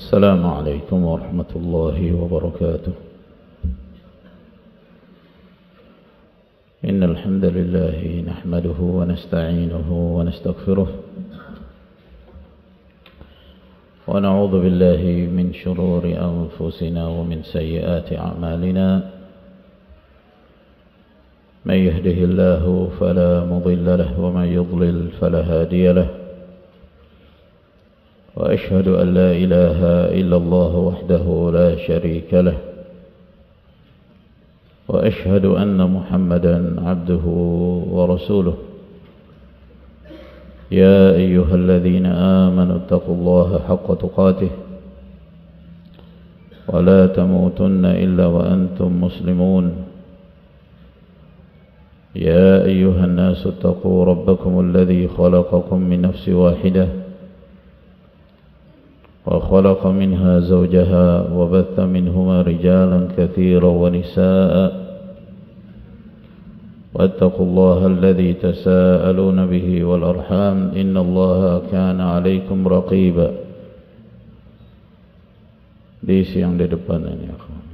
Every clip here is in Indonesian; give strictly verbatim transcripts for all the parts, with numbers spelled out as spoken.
السلام عليكم ورحمة الله وبركاته. إن الحمد لله نحمده ونستعينه ونستغفره ونعوذ بالله من شرور أنفسنا ومن سيئات أعمالنا. من يهده الله فلا مضل له ومن يضلل فلا هادي له. وأشهد أن لا إله إلا الله وحده لا شريك له. وأشهد أن محمدا عبده ورسوله. يا أيها الذين آمنوا اتقوا الله حق تقاته ولا تموتن إلا وأنتم مسلمون. يا أيها الناس اتقوا ربكم الذي خلقكم من نفس واحدة وخلق منها زوجها وبث منهما رجالا كثيرا ونساء. واتقوا الله الذي تساءلون به والأرحام إن الله كان عليكم رقيبا. Diisi yang di depan ini.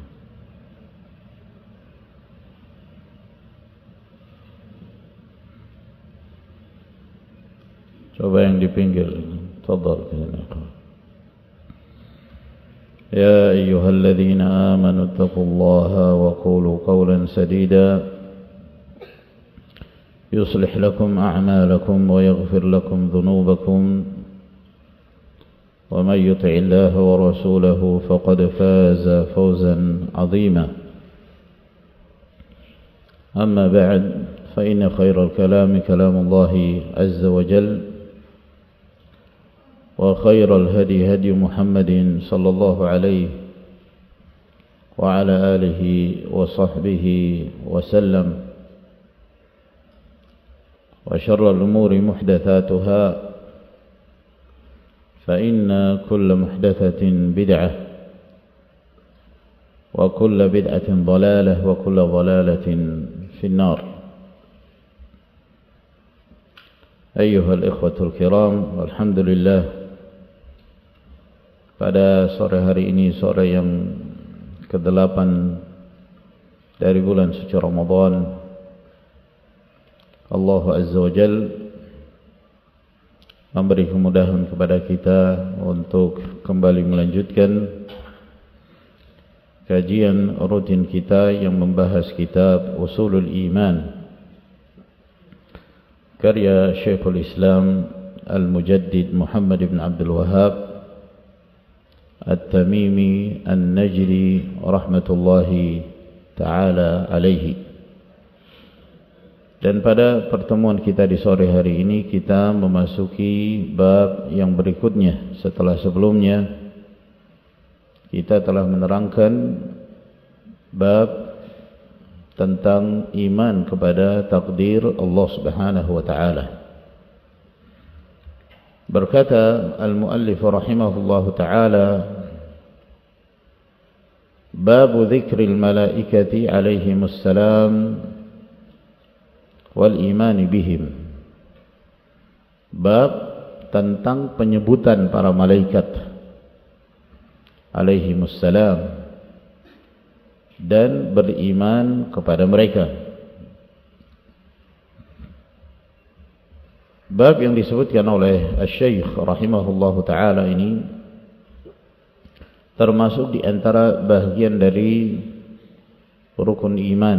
Coba yang di pinggir. Tafadhal sini. يا أيها الذين آمنوا اتقوا الله وقولوا قولا سديدا يصلح لكم أعمالكم ويغفر لكم ذنوبكم ومن يطع الله ورسوله فقد فاز فوزا عظيما. أما بعد فإن خير الكلام كلام الله عز وجل وخير الهدي هدي محمد صلى الله عليه وعلى آله وصحبه وسلم. وشر الأمور محدثاتها فإن كل محدثة بدعة وكل بدعة ضلالة وكل ضلالة في النار. أيها الإخوة الكرام، الحمد لله, pada sore hari ini, sore yang kedelapan dari bulan suci Ramadan, Allah Azza wa Jal memberi kemudahan kepada kita untuk kembali melanjutkan kajian rutin kita yang membahas kitab Usulul Iman karya Syekhul Islam Al-Mujaddid Muhammad ibn Abdul Wahhab At-Tamimi An-Najri rahmatullahi ta'ala alaihi. Dan pada pertemuan kita di sore hari ini, kita memasuki bab yang berikutnya. Setelah sebelumnya kita telah menerangkan bab tentang iman kepada takdir Allah Subhanahu wa ta'ala. Berkata al-muallif rahimahullahu ta'ala, babu dzikril malaikati alaihimus salam wal iman bihim. Bab tentang penyebutan para malaikat alaihimus salam dan beriman kepada mereka. Bab yang disebutkan oleh Asy-Syaikh rahimahullahu ta'ala ini termasuk di antara bahagian dari rukun iman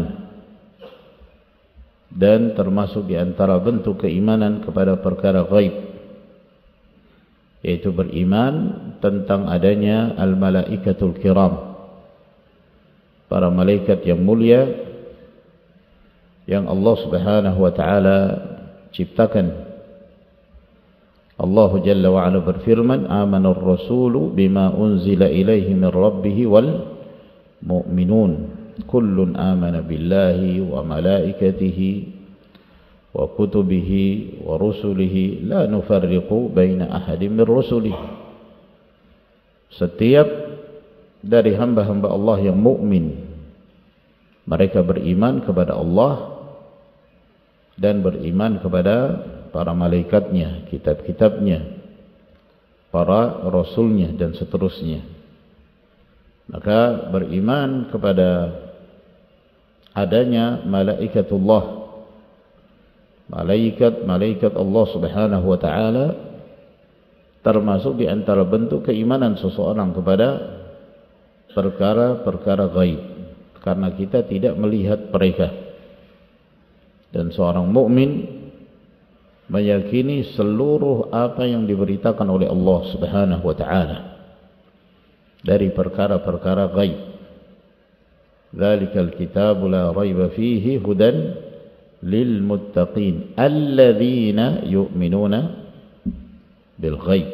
dan termasuk di antara bentuk keimanan kepada perkara ghaib, yaitu beriman tentang adanya al-malaikatul kiram, para malaikat yang mulia yang Allah Subhanahu wa ta'ala ciptakan. Allah Jalla wa Ala berfirman, amana ar-rasulu bima unzila ilaihi min rabbih wal mu'minun kullun amana billahi wa malaikatihi wa kutubihi wa rusulihi la nufarriqu baina ahadin min rusulihi. Setiap dari hamba-hamba Allah yang mukmin, mereka beriman kepada Allah dan beriman kepada para malaikatnya, kitab-kitabnya, para rasulnya dan seterusnya. Maka beriman kepada adanya malaikatullah, malaikat-malaikat Allah Subhanahu wa taala, termasuk di antara bentuk keimanan seseorang kepada perkara-perkara gaib, karena kita tidak melihat mereka. Dan seorang mukmin meyakini seluruh apa yang diberitakan oleh Allah Subhanahu wa taala dari perkara-perkara gaib. Dzalikal kitabu la raiba fihi hudan lil muttaqin alladzina yu'minuna bil ghaib.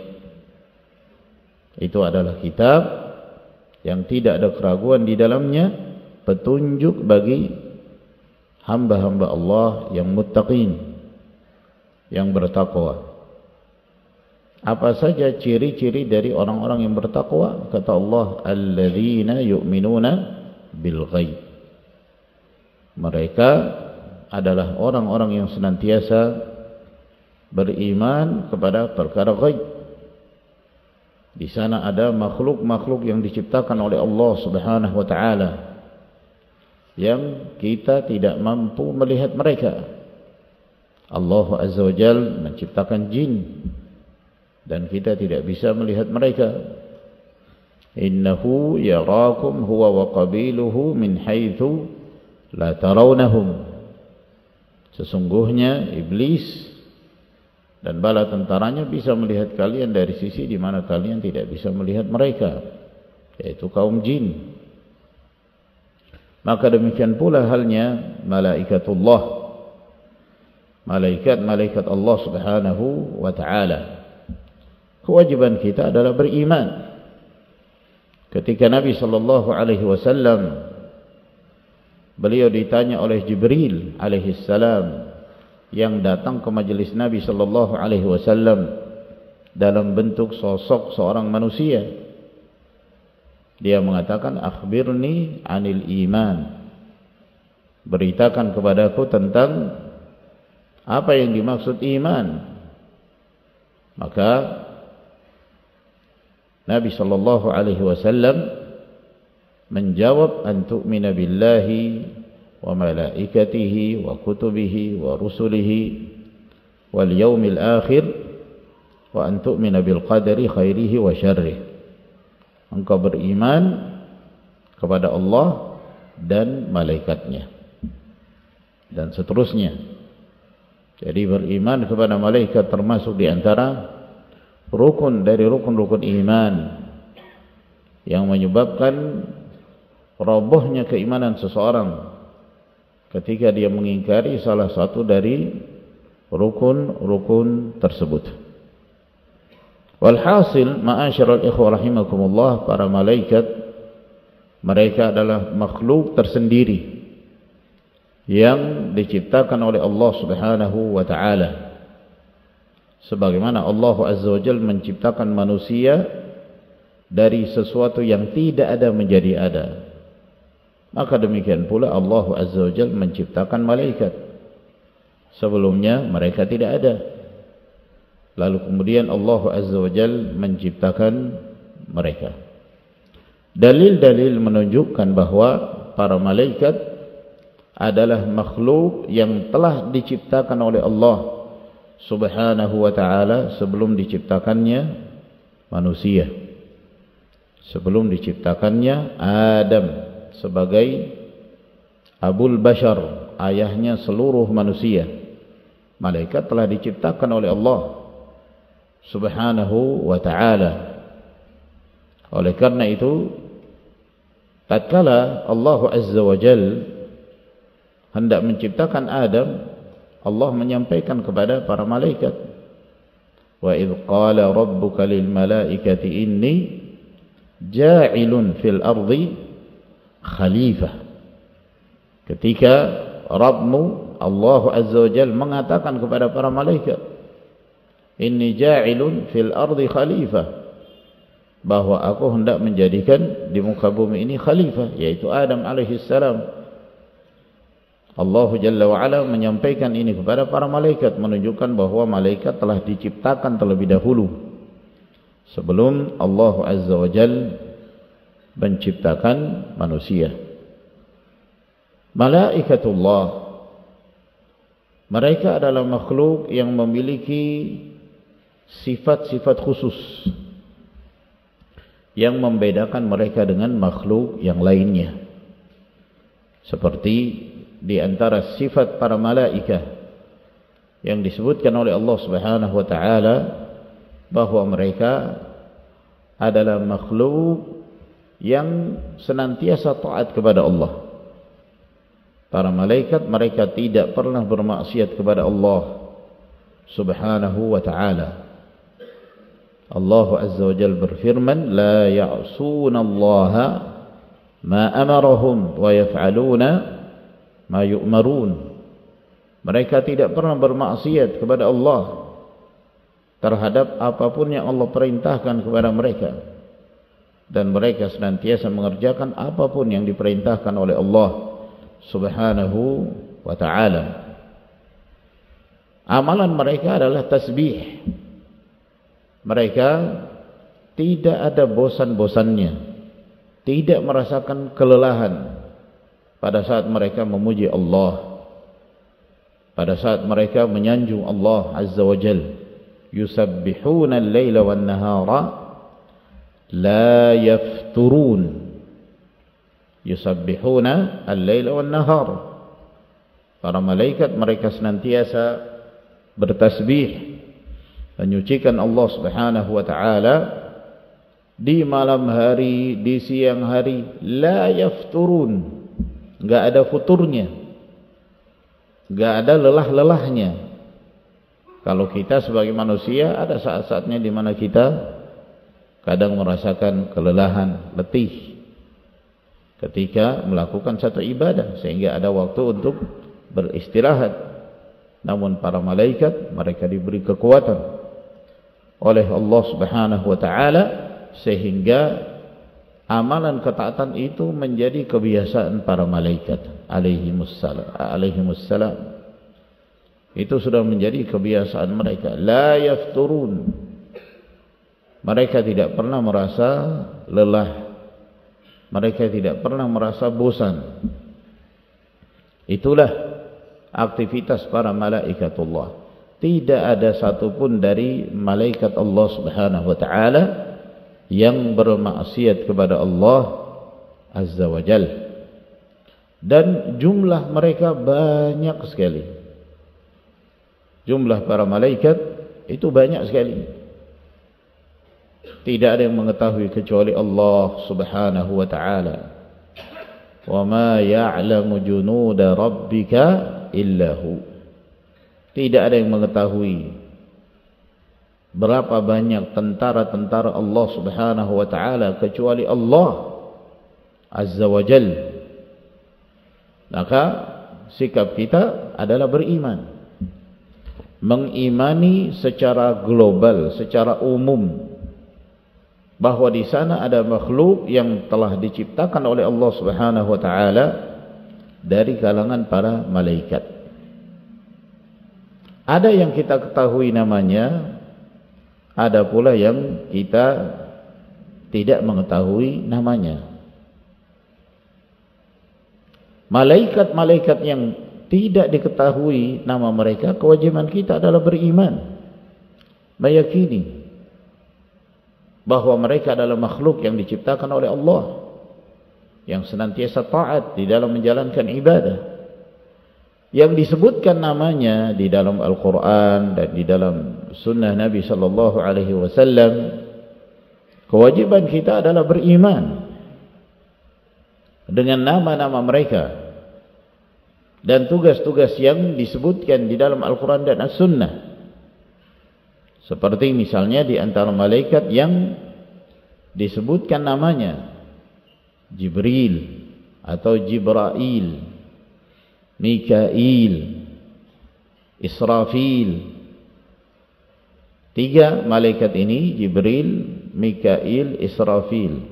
Itu adalah kitab yang tidak ada keraguan di dalamnya, petunjuk bagi hamba-hamba Allah yang muttaqin, yang bertakwa. Apa saja ciri-ciri dari orang-orang yang bertakwa? Kata Allah, alladzina yu'minuna bil ghaib. Mereka adalah orang-orang yang senantiasa beriman kepada perkara ghaib. Di sana ada makhluk-makhluk yang diciptakan oleh Allah Subhanahu wa taala yang kita tidak mampu melihat mereka. Allah Azza wa Jalla menciptakan jin dan kita tidak bisa melihat mereka. Innahu yarakum huwa wa qabiluhu min haitsu la tarawnahum. Sesungguhnya iblis dan bala tentaranya bisa melihat kalian dari sisi di mana kalian tidak bisa melihat mereka, yaitu kaum jin. Maka demikian pula halnya malaikatullah, malaikat-malaikat Allah Subhanahu wa taala. Kewajiban kita adalah beriman. Ketika Nabi sallallahu alaihi wasallam beliau ditanya oleh Jibril alaihi salam yang datang ke majelis Nabi sallallahu alaihi wasallam dalam bentuk sosok seorang manusia, dia mengatakan, akhbirni anil iman, beritakan kepadaku tentang apa yang dimaksud iman. Maka Nabi sallallahu alaihi wasallam menjawab, an tu'mina billahi wa malaikatihi wa kutubihi wa rusulihi wal yaumil akhir wa an tu'mina bil qadari khairihi wa syarrihi. Engkau beriman kepada Allah dan malaikatnya dan seterusnya. Jadi beriman kepada malaikat termasuk di antara rukun dari rukun-rukun iman yang menyebabkan robohnya keimanan seseorang ketika dia mengingkari salah satu dari rukun-rukun tersebut. Walhasil, ma'asyiral ikhwah rahimakumullah, para malaikat mereka adalah makhluk tersendiri yang diciptakan oleh Allah Subhanahu wa taala. Sebagaimana Allah Azza wa Jalla menciptakan manusia dari sesuatu yang tidak ada menjadi ada, maka demikian pula Allah Azza wa Jalla menciptakan malaikat. Sebelumnya mereka tidak ada, lalu kemudian Allah Azza wa Jalla menciptakan mereka. Dalil-dalil menunjukkan bahwa para malaikat adalah makhluk yang telah diciptakan oleh Allah Subhanahu wa ta'ala sebelum diciptakannya manusia, sebelum diciptakannya Adam sebagai Abul Bashar, ayahnya seluruh manusia. Malaikat telah diciptakan oleh Allah Subhanahu wa ta'ala. Oleh karena itu, tatkala Allah Azza wa Jalla hendak menciptakan Adam, Allah menyampaikan kepada para malaikat, wa idh qala rabbuka lil malaikati inni ja'ilun fil ardi khalifah. Ketika Rabbmu Allah Azza wa Jalla mengatakan kepada para malaikat, inni ja'ilun fil ardi khalifah, bahwa aku hendak menjadikan di muka bumi ini khalifah, yaitu Adam alaihi salam. Allah Jalla wa'ala menyampaikan ini kepada para malaikat, menunjukkan bahwa malaikat telah diciptakan terlebih dahulu sebelum Allah Azza wa Jal menciptakan manusia. Malaikatullah, mereka adalah makhluk yang memiliki sifat-sifat khusus yang membedakan mereka dengan makhluk yang lainnya. Seperti di antara sifat para malaikat yang disebutkan oleh Allah Subhanahu wa taala bahwa mereka adalah makhluk yang senantiasa taat kepada Allah. Para malaikat mereka tidak pernah bermaksiat kepada Allah Subhanahu wa taala. Allah Azza wa Jalla berfirman, la ya'suna Allah ma amarahum wa yaf'aluna ma yu'marun. Mereka tidak pernah bermaksiat kepada Allah terhadap apapun yang Allah perintahkan kepada mereka, dan mereka senantiasa mengerjakan apapun yang diperintahkan oleh Allah Subhanahu wa ta'ala. Amalan mereka adalah tasbih. Mereka tidak ada bosan-bosannya, tidak merasakan kelelahan pada saat mereka memuji Allah, pada saat mereka menyanjung Allah Azza wa Jal. Yusabbihuna al-laila wan-nahara la yafturun. Yusabbihuna al-laila wan-nahara. Para malaikat mereka senantiasa bertasbih, menyucikan Allah Subhanahu wa taala di malam hari, di siang hari. La yafturun, enggak ada futurnya, enggak ada lelah-lelahnya. Kalau kita sebagai manusia ada saat-saatnya di mana kita kadang merasakan kelelahan, letih ketika melakukan satu ibadah, sehingga ada waktu untuk beristirahat. Namun para malaikat mereka diberi kekuatan oleh Allah Subhanahu wa taala sehingga amalan ketaatan itu menjadi kebiasaan para malaikat alaihimussalam. alaihimussalam. Itu sudah menjadi kebiasaan mereka. La yafturun. Mereka tidak pernah merasa lelah. Mereka tidak pernah merasa bosan. Itulah aktivitas para malaikatullah. Tidak ada satupun dari malaikat Allah Subhanahu wa taala yang bermaksiat kepada Allah Azza wa Jal. Dan jumlah mereka banyak sekali. Jumlah para malaikat itu banyak sekali. Tidak ada yang mengetahui kecuali Allah Subhanahu wa taala. Wa ma ya'lamu junuda rabbika illa hu. Tidak ada yang mengetahui berapa banyak tentara-tentara Allah Subhanahu wa taala kecuali Allah Azza wa Jalla. Maka sikap kita adalah beriman, mengimani secara global, secara umum, bahwa di sana ada makhluk yang telah diciptakan oleh Allah Subhanahu wa taala dari kalangan para malaikat. Ada yang kita ketahui namanya, ada pula yang kita tidak mengetahui namanya. Malaikat-malaikat yang tidak diketahui nama mereka, kewajiban kita adalah beriman, meyakini bahwa mereka adalah makhluk yang diciptakan oleh Allah, yang senantiasa taat di dalam menjalankan ibadah, yang disebutkan namanya di dalam Al-Quran dan di dalam Sunnah Nabi Sallallahu Alaihi Wasallam. Kewajiban kita adalah beriman dengan nama-nama mereka dan tugas-tugas yang disebutkan di dalam Al-Quran dan As-Sunnah. Seperti misalnya di antara malaikat yang disebutkan namanya Jibril atau Jibrail, Mikail, Israfil. Tiga malaikat ini, Jibril, Mikail, Israfil,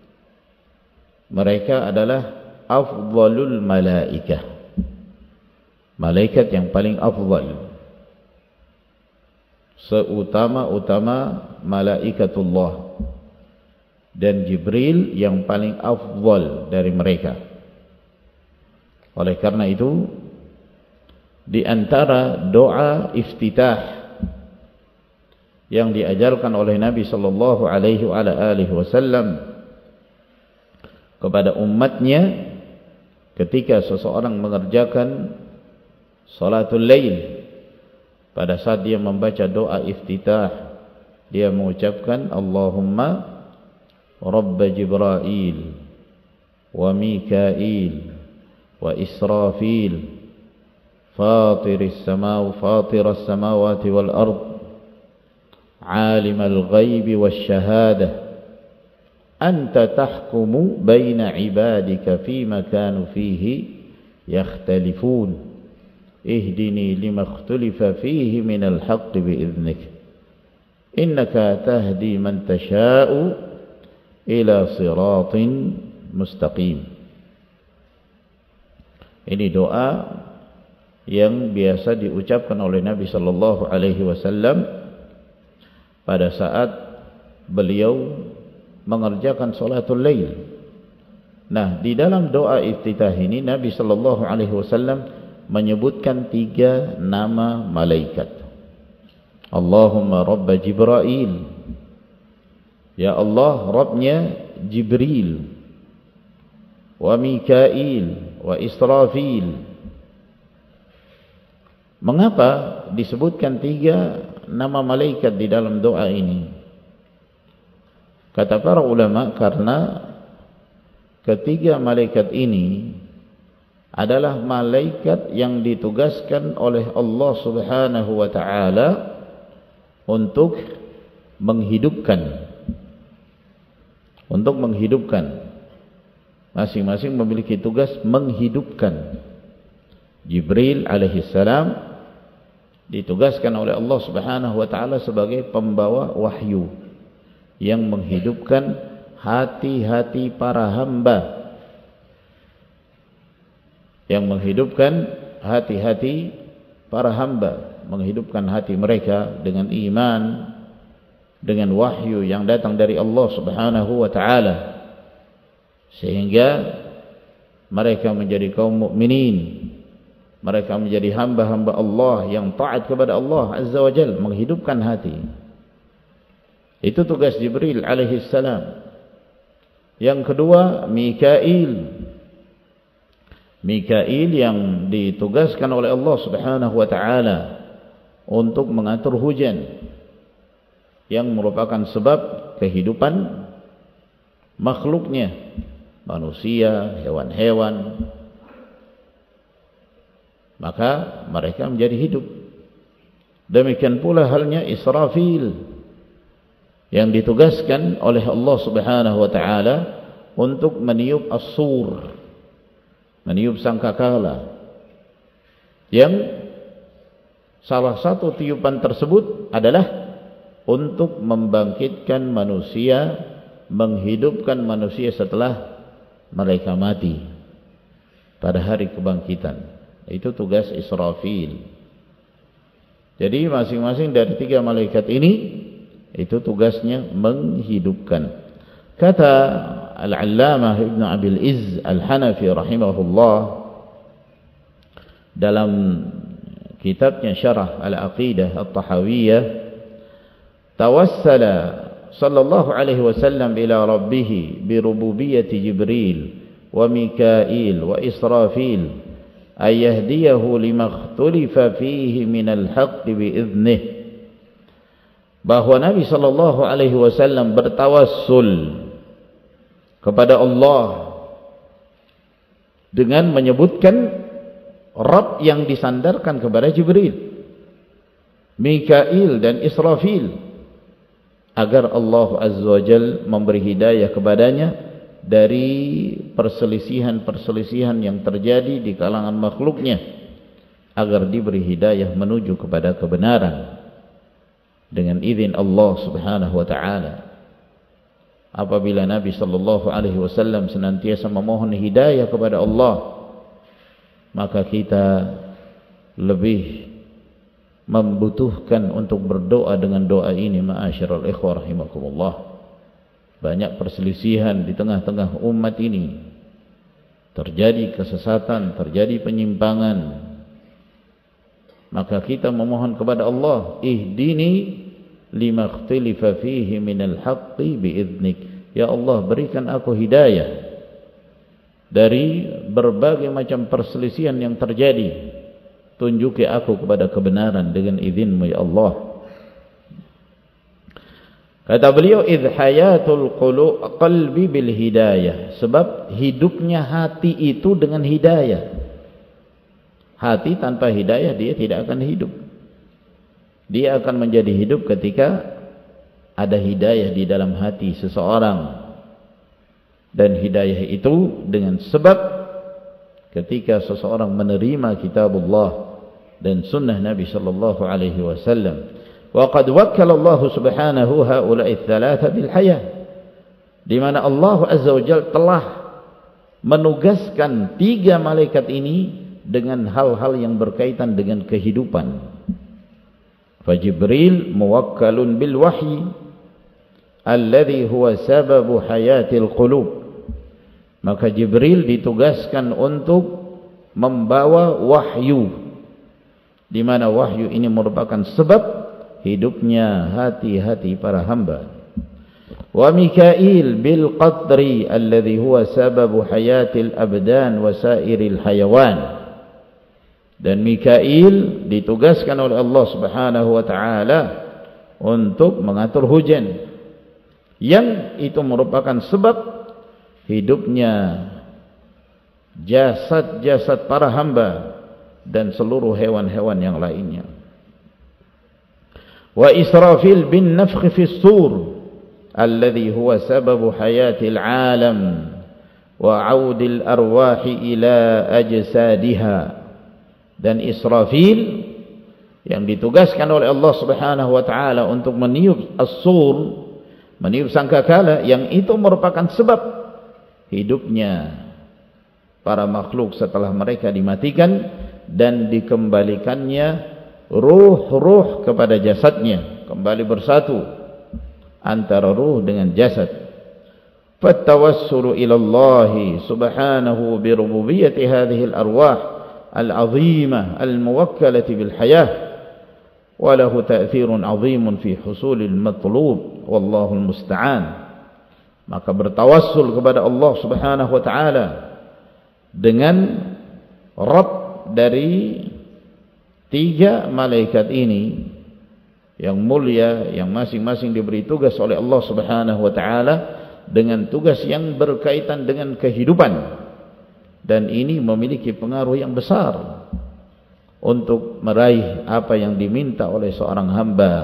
mereka adalah afdalul malaikah, malaikat yang paling afdal. seutama-utama malaikatullah, dan Jibril yang paling afdal dari mereka. Oleh karena itu, di antara doa iftitah yang diajarkan oleh Nabi sallallahu alaihi wasallam kepada umatnya ketika seseorang mengerjakan salatul lail, pada saat dia membaca doa iftitah, dia mengucapkan Allahumma Rabb Jibril wa Mikail wa Israfil fatiris samaw fatiras samawati wal ard alimal ghaibi wasyahada anta tahkumu baina ibadika fima kanu fihi yakhtalifun ihdini lima ikhtalafa fihi minal haqqi bi'idhnik innaka tahdi man tasha'u ila siratin mustaqim. Ini doa yang biasa diucapkan oleh Nabi sallallahu alaihi wasallam pada saat beliau mengerjakan salatul lail. Nah, di dalam doa iftitah ini Nabi sallallahu alaihi wasallam menyebutkan tiga nama malaikat. Allahumma Rabb Jibril, ya Allah, Rabbnya Jibril, wa Mikail, wa Israfil. Mengapa disebutkan tiga nama malaikat di dalam doa ini? Kata para ulama, karena ketiga malaikat ini adalah malaikat yang ditugaskan oleh Allah Subhanahu wa taala untuk menghidupkan untuk menghidupkan masing-masing memiliki tugas menghidupkan. Jibril alaihissalam ditugaskan oleh Allah Subhanahu wa taala sebagai pembawa wahyu yang menghidupkan hati-hati para hamba, yang menghidupkan hati-hati para hamba, menghidupkan hati mereka dengan iman, dengan wahyu yang datang dari Allah Subhanahu wa taala, sehingga mereka menjadi kaum mukminin, mereka menjadi hamba-hamba Allah yang taat kepada Allah Azza wa Jalla, menghidupkan hati. Itu tugas Jibril alaihi salam. Yang kedua, Mikail. Mikail yang ditugaskan oleh Allah Subhanahu wa taala untuk mengatur hujan, yang merupakan sebab kehidupan makhluknya, manusia, hewan-hewan. Maka mereka menjadi hidup. Demikian pula halnya Israfil yang ditugaskan oleh Allah Subhanahu wa taala untuk meniup as-sur, meniup sangkakala, yang salah satu tiupan tersebut adalah untuk membangkitkan manusia, menghidupkan manusia setelah mereka mati pada hari kebangkitan. Itu tugas Israfil. Jadi masing-masing dari tiga malaikat ini itu tugasnya menghidupkan. Kata Al-Allamah Ibn Abil Izz Al-Hanafi rahimahullah dalam kitabnya Syarah Al-Aqidah At-Tahawiyah, tawassala sallallahu alaihi wasallam ila rabbih bi rububiyyati Jibril wa Mikail wa Israfil ayahdiyahu lima ikhtalifa fihi minal haqqi bi'idhnih, bahwa Nabi sallallahu alaihi wasallam bertawassul kepada Allah dengan menyebutkan Rabb yang disandarkan kepada Jibril, Mikail dan Israfil, agar Allah Azza wa Jalla memberi hidayah kepadanya dari perselisihan-perselisihan yang terjadi di kalangan makhluknya, agar diberi hidayah menuju kepada kebenaran dengan izin Allah Subhanahu wa taala. Apabila Nabi sallallahu alaihi wasallam senantiasa memohon hidayah kepada Allah, maka kita lebih membutuhkan untuk berdoa dengan doa ini. Ma'asyiral ikhwah rahimakumullah, banyak perselisihan di tengah-tengah umat ini, terjadi kesesatan, terjadi penyimpangan. Maka kita memohon kepada Allah, ihdini lima ikhtalifa fihi minal haqqi bi'idhnik. Ya Allah, berikan aku hidayah dari berbagai macam perselisihan yang terjadi, tunjuki aku kepada kebenaran dengan izinmu ya Allah. Kata beliau, idh hayatul qulub qalbi bil hidayah, sebab hidupnya hati itu dengan hidayah. Hati tanpa hidayah dia tidak akan hidup. Dia akan menjadi hidup ketika ada hidayah di dalam hati seseorang. Dan hidayah itu dengan sebab ketika seseorang menerima kitabullah dan sunnah Nabi sallallahu alaihi wasallam. Wa qad wakkala Allah subhanahu haula'i thalatha bil hayah, di mana Allah azza wajalla telah menugaskan tiga malaikat ini dengan hal-hal yang berkaitan dengan kehidupan. Fa Jibril muwakkalun bil wahyi alladhi huwa sababu hayatil qulub. Maka Jibril ditugaskan untuk membawa wahyu, di mana wahyu ini merupakan sebab hidupnya hati-hati para hamba. Wa Mikail bil qadri alladhi huwa sababu hayatil abdan wa sairil hayawan. Dan Mikail ditugaskan oleh Allah Subhanahu wa taala untuk mengatur hujan, yang itu merupakan sebab hidupnya jasad-jasad para hamba dan seluruh hewan-hewan yang lainnya. Wa Israfil bin nafkhi fis sur alladhi huwa sababu hayatil alam wa audil arwahi ila ajsadiha. Dan Israfil yang ditugaskan oleh Allah Subhanahu wa taala untuk meniup as-sur, meniup sangkakala, yang itu merupakan sebab hidupnya para makhluk setelah mereka dimatikan dan dikembalikannya ruh-ruh kepada jasadnya, kembali bersatu antara ruh dengan jasad. Fattawassulu ila Allah subhanahu bi rububiyyati hadhihi al-arwah al-'azimah al-muwakkalati bil hayah wa lahu ta'thirun 'azimun fi husulil matlub wallahu al-musta'an. Maka bertawassul kepada Allah Subhanahu wa taala dengan Rabb dari tiga malaikat ini yang mulia, yang masing-masing diberi tugas oleh Allah Subhanahu wa taala dengan tugas yang berkaitan dengan kehidupan, dan ini memiliki pengaruh yang besar untuk meraih apa yang diminta oleh seorang hamba.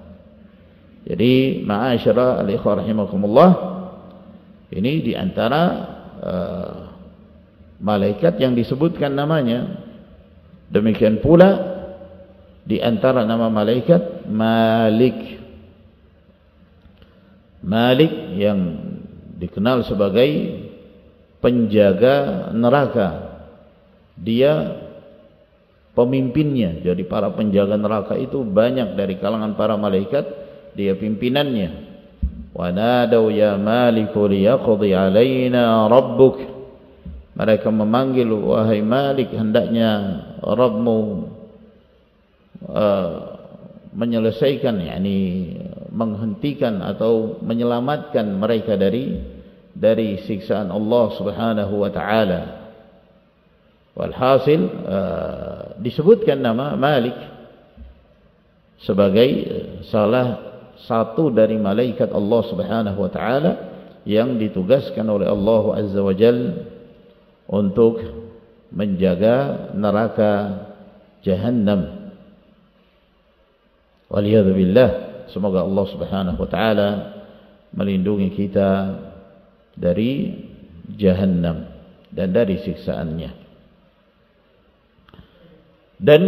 Jadi ma'asyara al-ikhwah rahimakumullah, ini diantara uh, malaikat yang disebutkan namanya. Demikian pula di antara nama malaikat Malik. Malik yang dikenal sebagai penjaga neraka. Dia pemimpinnya. Jadi para penjaga neraka itu banyak dari kalangan para malaikat, dia pimpinannya. Wa nadaw ya Maliku liyaqdi alaina rabbuk. Mereka memanggil, wahai Malik, hendaknya Rabbmu uh, menyelesaikan, yakni menghentikan atau menyelamatkan mereka dari dari siksaan Allah Subhanahu wa taala. Walhasil uh, disebutkan nama Malik sebagai salah satu dari malaikat Allah Subhanahu wa taala yang ditugaskan oleh Allah Azza wa Jalla untuk menjaga neraka Jahannam. Waliyadzu billah. Semoga Allah Subhanahu wa taala melindungi kita dari Jahannam dan dari siksaannya. Dan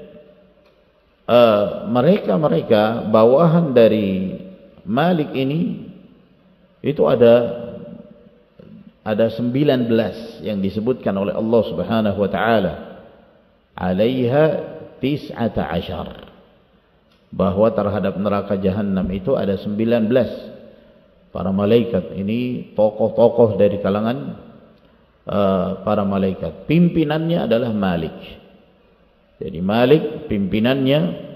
mereka-mereka uh, bawahan dari Malik ini itu ada ada sembilan belas yang disebutkan oleh Allah Subhanahu wa taala. Alaiha tis'ata ashar. bahwa terhadap neraka jahanam itu ada sembilan belas para malaikat. Ini tokoh-tokoh dari kalangan uh, para malaikat. Pimpinannya adalah Malik. Jadi Malik pimpinannya,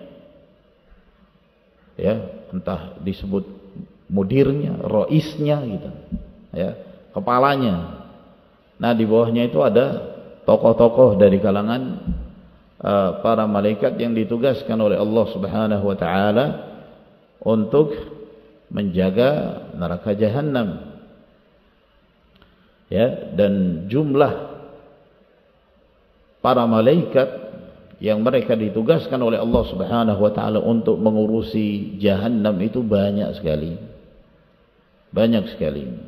ya, entah disebut mudirnya, roisnya gitu, ya, kepalanya. Nah, di bawahnya itu ada tokoh-tokoh dari kalangan uh, para malaikat yang ditugaskan oleh Allah Subhanahu wa taala untuk menjaga neraka jahanam. Ya, dan jumlah para malaikat yang mereka ditugaskan oleh Allah Subhanahu wa taala untuk mengurusi jahanam itu banyak sekali. Banyak sekali.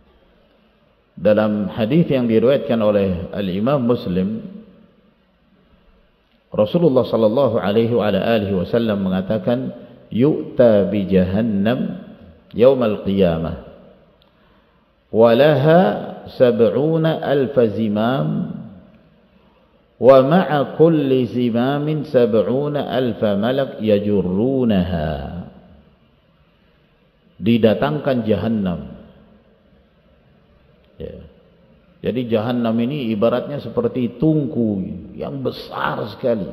Dalam hadis yang diriwayatkan oleh Al-Imam Muslim, Rasulullah sallallahu alaihi wa alihi wasallam mengatakan, yu'ta bi jahannam yaumal qiyamah wa laha sab'una alf zimam wa ma'a kulli zimamin sab'una alf malak yajurrunaha. Didatangkan jahannam. Ya. Jadi jahanam ini ibaratnya seperti tungku yang besar sekali.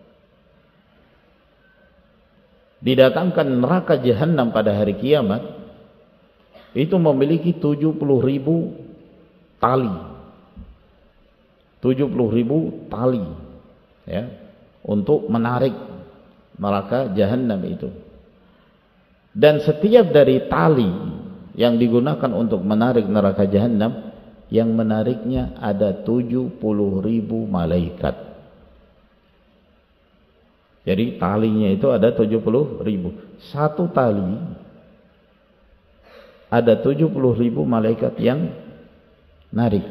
Didatangkan neraka jahanam pada hari kiamat itu memiliki tujuh puluh ribu tali. tujuh puluh ribu tali, ya, untuk menarik neraka jahanam itu. Dan setiap dari tali yang digunakan untuk menarik neraka jahanam, yang menariknya ada tujuh puluh ribu malaikat. Jadi talinya itu ada tujuh puluh ribu. Satu tali ada tujuh puluh ribu malaikat yang narik.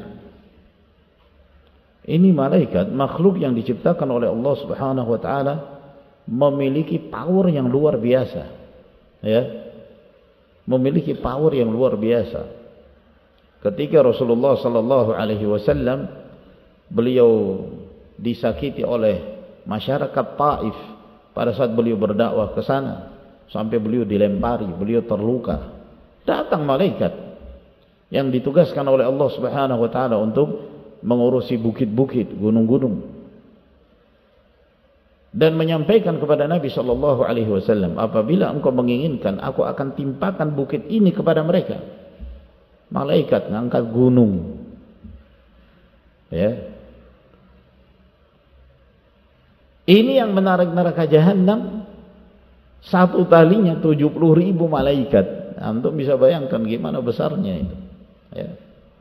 Ini malaikat, makhluk yang diciptakan oleh Allah Subhanahu wa taala, memiliki power yang luar biasa. Ya. Memiliki power yang luar biasa. Ketika Rasulullah sallallahu alaihi wasallam beliau disakiti oleh masyarakat Taif pada saat beliau berdakwah ke sana, sampai beliau dilempari, beliau terluka. Datang malaikat yang ditugaskan oleh Allah Subhanahu wa taala untuk mengurusi bukit-bukit, gunung-gunung, dan menyampaikan kepada Nabi sallallahu alaihi wasallam, apabila engkau menginginkan, aku akan timpakan bukit ini kepada mereka. Malaikat ngangkat gunung, ya. Ini yang menarik neraka jahanam, satu talinya tujuh puluh ribu malaikat. Antum bisa bayangkan gimana besarnya itu, ya.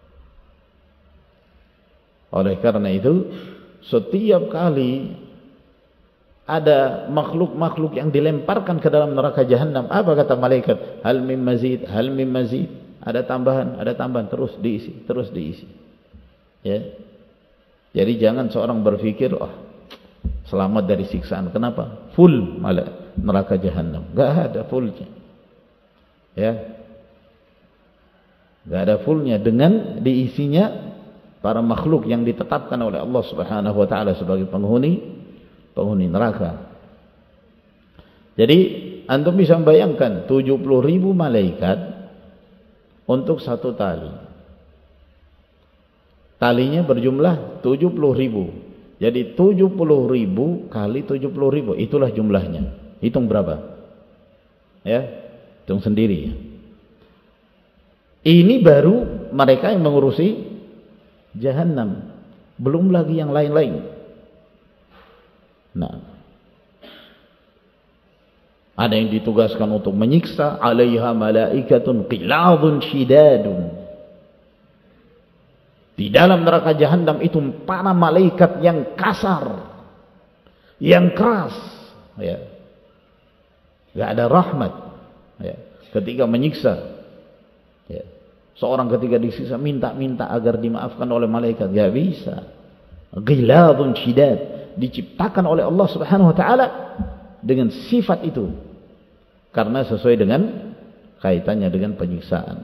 Oleh karena itu, setiap kali ada makhluk-makhluk yang dilemparkan ke dalam neraka jahanam, apa kata malaikat? Hal mim mazid, hal mim mazid. Ada tambahan, ada tambahan, terus diisi, terus diisi. Ya. Jadi jangan seorang berpikir, oh, selamat dari siksaan. Kenapa? Full malah neraka jahanam. Enggak ada fullnya. Ya. Enggak ada fullnya, dengan diisinya para makhluk yang ditetapkan oleh Allah Subhanahu wa taala sebagai penghuni penghuni neraka. Jadi antum bisa membayangkan tujuh puluh ribu malaikat untuk satu tali. Talinya berjumlah tujuh puluh ribu. Jadi tujuh puluh ribu kali tujuh puluh ribu, itulah jumlahnya. Hitung berapa? Ya, hitung sendiri. Ini baru mereka yang mengurusi jahanam, belum lagi yang lain-lain. Nah, ada yang ditugaskan untuk menyiksa, alaiha malaikatun qiladun shidadun. Di dalam neraka jahanam itu para malaikat yang kasar, yang keras, ya. Enggak ada rahmat, ya. Ketika menyiksa, ya. Seorang ketika disiksa minta-minta agar dimaafkan oleh malaikat, enggak bisa. Qiladun shidad, diciptakan oleh Allah Subhanahu wa taala dengan sifat itu, karena sesuai dengan kaitannya dengan penyiksaan.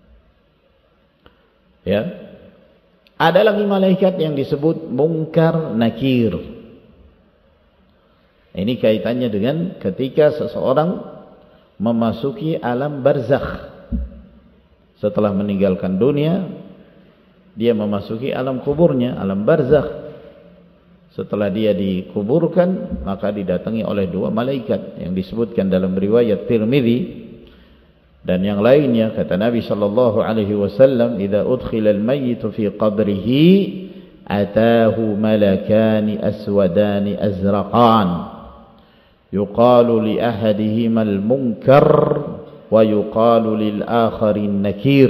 Ya. Ada lagi malaikat yang disebut Munkar Nakir. Ini kaitannya dengan ketika seseorang memasuki alam barzakh. Setelah meninggalkan dunia, dia memasuki alam kuburnya, alam barzakh. Setelah dia dikuburkan, maka didatangi oleh dua malaikat yang disebutkan dalam riwayat Tirmidzi dan yang lainnya. Kata Nabi sallallahu alaihi wasallam, "Idza udkhila al-mayyit fi qabrihi, atahu malakani aswadani azraqan. Yuqalu li ahadihima al-munkar wa yuqalu lil akhari an-nakir."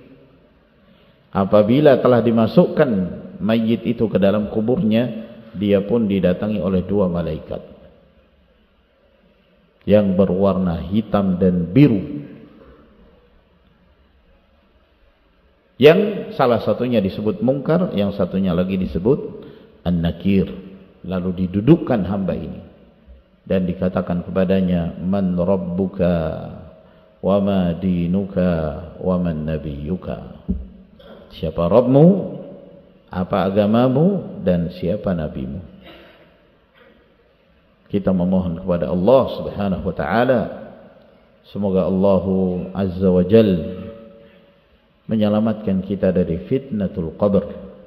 Apabila telah dimasukkan mayit itu ke dalam kuburnya, dia pun didatangi oleh dua malaikat yang berwarna hitam dan biru. Yang salah satunya disebut munkar, yang satunya lagi disebut an-nakir. Lalu didudukkan hamba ini dan dikatakan kepadanya, "Man rabbuka wa ma dinuka wa man nabiyyuka?" Siapa Rabbmu, apa agamamu, dan siapa nabimu? Kita memohon kepada Allah Subhanahu wa taala, semoga Allah Azza wa Jalla menyelamatkan kita dari fitnatul qabr.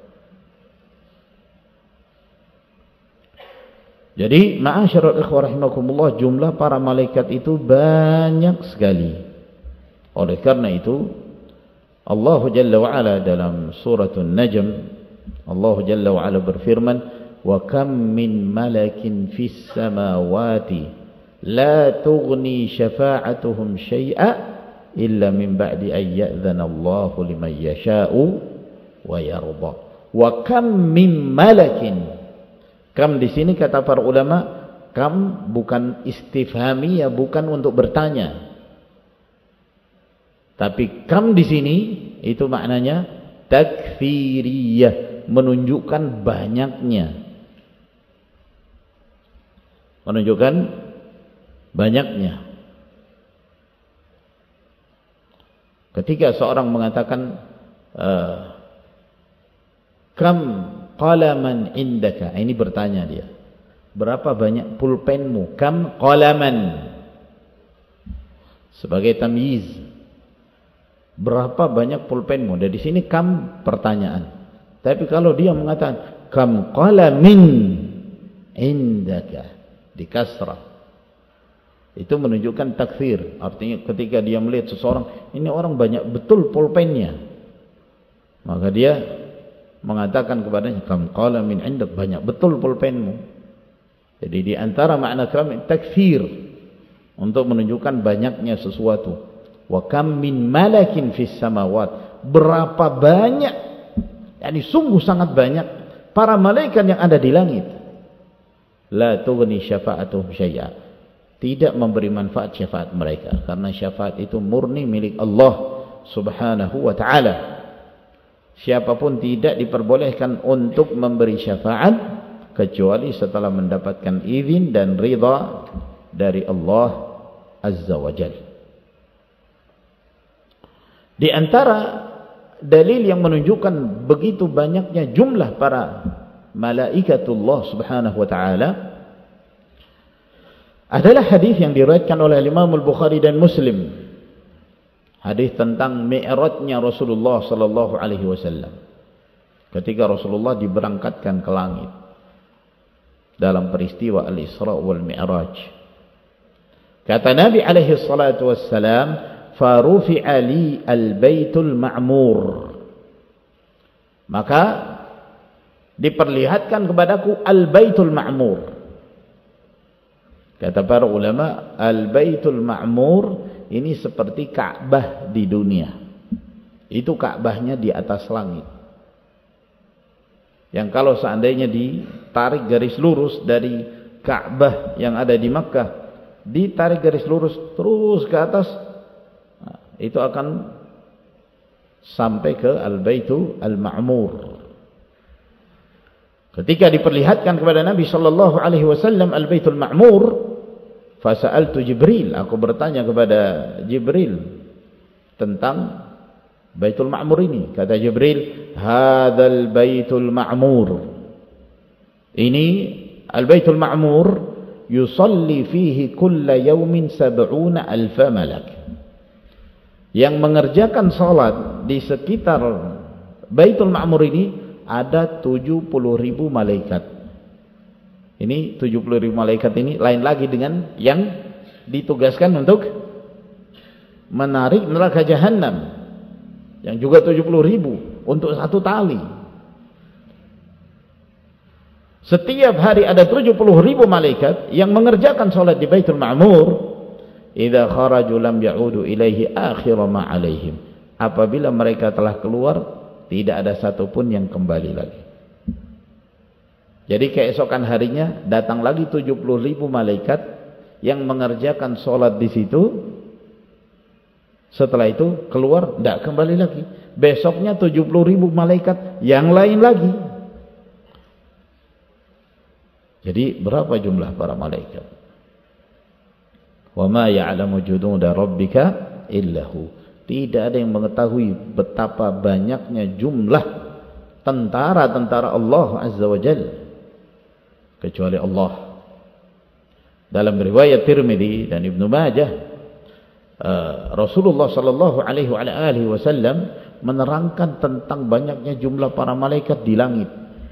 Jadi, ma'asyiral ikhwah rahimakumullah, jumlah para malaikat itu banyak sekali. Oleh karena itu, Allah Jalla wa Ala dalam suratul Najm, Allah Jalla wa Ala berfirman, "Wa kam min malakin fis samawati la tughni syafa'atuhum syai'a illa min ba'di an ya'dzana Allahu liman yasha'u wa yarda." Wa kam min malakin. Kam di sini kata para ulama, kam bukan istifhami, ya bukan untuk bertanya. Tapi kam di sini itu maknanya takfiriyah, menunjukkan banyaknya. Menunjukkan banyaknya. Ketika seorang mengatakan uh, kam qalaman indaka, ini bertanya dia, berapa banyak pulpenmu? Kam qalaman, sebagai tamyiz, berapa banyak pulpenmu? Dari sini kam pertanyaan. Tapi kalau dia mengatakan kam qalamin indaka, di kasrah, itu menunjukkan takfir. Artinya ketika dia melihat seseorang, ini orang banyak betul pulpennya, maka dia mengatakan kepadanya, kam qalamin indak, banyak betul pulpenmu. Jadi di antara makna kam takfir, untuk menunjukkan banyaknya sesuatu. Wa kam min malakin fis samawat, berapa banyak, yakni sungguh sangat banyak para malaikat yang ada di langit. La tughni syafa'atuhum syai'a, tidak memberi manfaat syafaat mereka, karena syafaat itu murni milik Allah Subhanahu wa ta'ala. Siapapun tidak diperbolehkan untuk memberi syafaat kecuali setelah mendapatkan izin dan ridha dari Allah Azza wa Jalla. Di antara dalil yang menunjukkan begitu banyaknya jumlah para malaikatullah Subhanahu wa ta'ala adalah hadis yang diriwayatkan oleh Imam Al-Bukhari dan Muslim. Hadis tentang mi'rajnya Rasulullah sallallahu alaihi wasallam. Ketika Rasulullah diberangkatkan ke langit dalam peristiwa Al-Isra wal Mi'raj. Kata Nabi alaihi salatu wassalam, "Farufi'a li al-baitul ma'mur." Maka diperlihatkan kepadaku al-baitul ma'mur. Kata para ulama, al-baitul ma'mur ini seperti Ka'bah di dunia. Itu Ka'bahnya di atas langit. Yang kalau seandainya ditarik garis lurus dari Ka'bah yang ada di Makkah, ditarik garis lurus terus ke atas, itu akan sampai ke Al-Baitu Al-Ma'mur. Ketika diperlihatkan kepada Nabi sallallahu alaihi wasallam Al-Baitul Ma'mur, fasa'altu Jibril, aku bertanya kepada Jibril tentang Baitul Ma'mur ini. Kata Jibril, "Hadzal Baitul Ma'mur." Ini Al-Baitul Ma'mur yusalli fihi kulla yawmin sab'una alfa malak. Yang mengerjakan salat di sekitar Baitul Ma'mur ini ada tujuh puluh ribu malaikat. Ini tujuh puluh ribu malaikat ini lain lagi dengan yang ditugaskan untuk menarik neraka jahanam, yang juga tujuh puluh ribu untuk satu tali. Setiap hari ada tujuh puluh ribu malaikat yang mengerjakan salat di Baitul Ma'mur. Idza kharaju lam ya'udu ilaihi akhir ma 'alaihim. Apabila mereka telah keluar, tidak ada satupun yang kembali lagi. Jadi keesokan harinya datang lagi tujuh puluh ribu malaikat yang mengerjakan salat di situ. Setelah itu keluar, tidak kembali lagi. Besoknya tujuh puluh ribu malaikat yang lain lagi. Jadi berapa jumlah para malaikat? Wa ma ya'lamu junuda rabbika illahu. Tidak ada yang mengetahui betapa banyaknya jumlah tentara-tentara Allah Azza wa Jalla kecuali Allah. Dalam riwayat Tirmidzi dan Ibnu Majah, Rasulullah sallallahu alaihi wasallam menerangkan tentang banyaknya jumlah para malaikat di langit.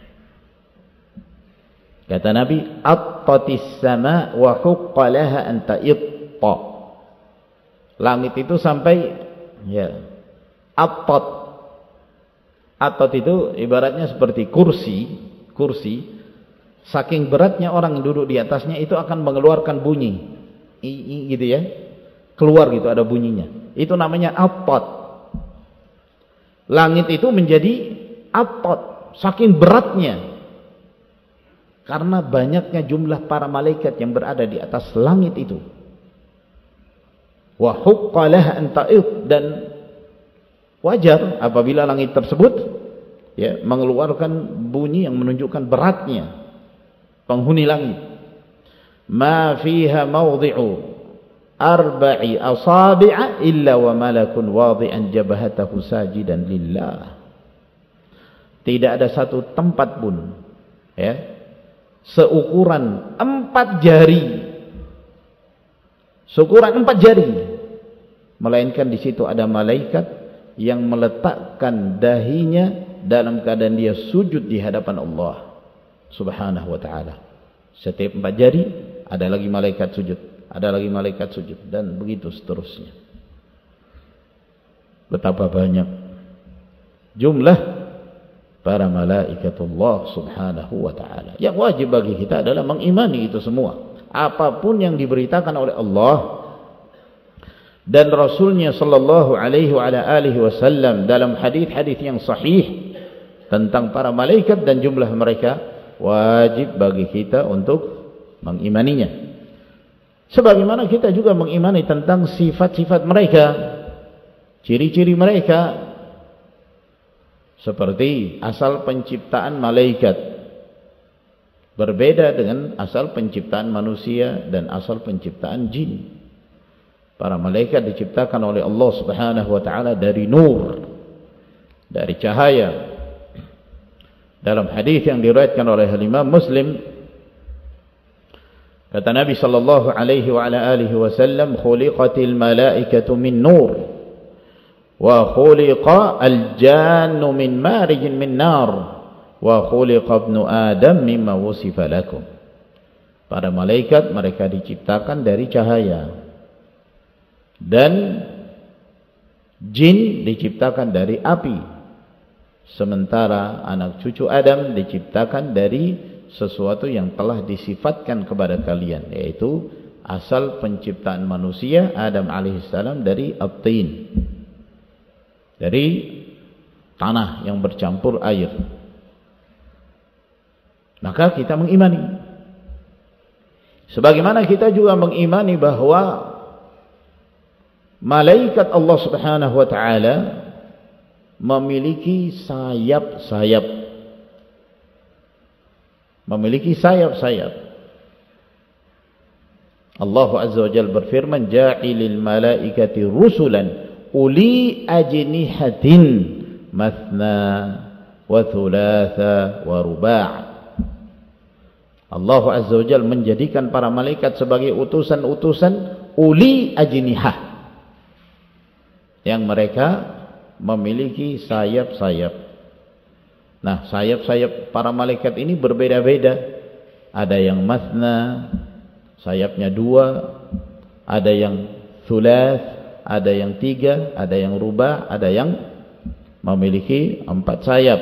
Kata Nabi, attatis sama wa huqqa laha an ta'itta. Langit itu sampai ya attat. Attat itu ibaratnya seperti kursi, kursi saking beratnya orang yang duduk di atasnya itu akan mengeluarkan bunyi. I, i, gitu ya. Keluar gitu ada bunyinya. Itu namanya attat. Langit itu menjadi attat saking beratnya. Karena banyaknya jumlah para malaikat yang berada di atas langit itu. Wa huqqa laha an ta'id, dan wajar apabila langit tersebut ya mengeluarkan bunyi yang menunjukkan beratnya penghuni langit. Ma fiha mawdhi'u arba'i asabi'a illa wa malakun wadhi'an jabhatahu sajidan lillah. Tidak ada satu tempat pun ya seukuran empat jari, seukuran empat jari, melainkan di situ ada malaikat yang meletakkan dahinya dalam keadaan dia sujud di hadapan Allah Subhanahu wa ta'ala. Setiap empat jari ada lagi malaikat sujud, ada lagi malaikat sujud, dan begitu seterusnya. Betapa banyak jumlah para malaikatullah subhanahu wa ta'ala. Yang wajib bagi kita adalah mengimani itu semua. Apapun yang diberitakan oleh Allah dan Rasulnya sallallahu alaihi wa alihi wasallam dalam hadis-hadis yang sahih tentang para malaikat dan jumlah mereka, wajib bagi kita untuk mengimaninya. Sebagaimana kita juga mengimani tentang sifat-sifat mereka, ciri-ciri mereka, seperti asal penciptaan malaikat berbeda dengan asal penciptaan manusia dan asal penciptaan jin. Para malaikat diciptakan oleh Allah Subhanahu wa ta'ala dari nur, dari cahaya. Dalam hadis yang diriwayatkan oleh Imam Muslim, kata Nabi sallallahu alaihi wa ala alihi wasallam, khuliqatil malaikatu min nur wa khuliqa al-jannu min marijin min nar wa khuliqa ibnu adam mimma wusifa lakum. Para malaikat mereka diciptakan dari cahaya, dan jin diciptakan dari api, sementara anak cucu Adam diciptakan dari sesuatu yang telah disifatkan kepada kalian, yaitu asal penciptaan manusia Adam alaihissalam dari at-tin, dari tanah yang bercampur air. Maka kita mengimani, sebagaimana kita juga mengimani bahwa malaikat Allah Subhanahu wa ta'ala memiliki sayap-sayap, memiliki sayap-sayap. Allah Azza wa Jalla berfirman, ja'ilil malaikati rusulan uli ajnihatin mathna wa thulatha wa ruba'. Allah Azza wa Jalla menjadikan para malaikat sebagai utusan-utusan uli ajnihah, yang mereka memiliki sayap-sayap. Nah, sayap-sayap para malaikat ini berbeda-beda. Ada yang mathna, sayapnya dua, ada yang thulath, ada yang tiga, ada yang ruba, ada yang memiliki empat sayap.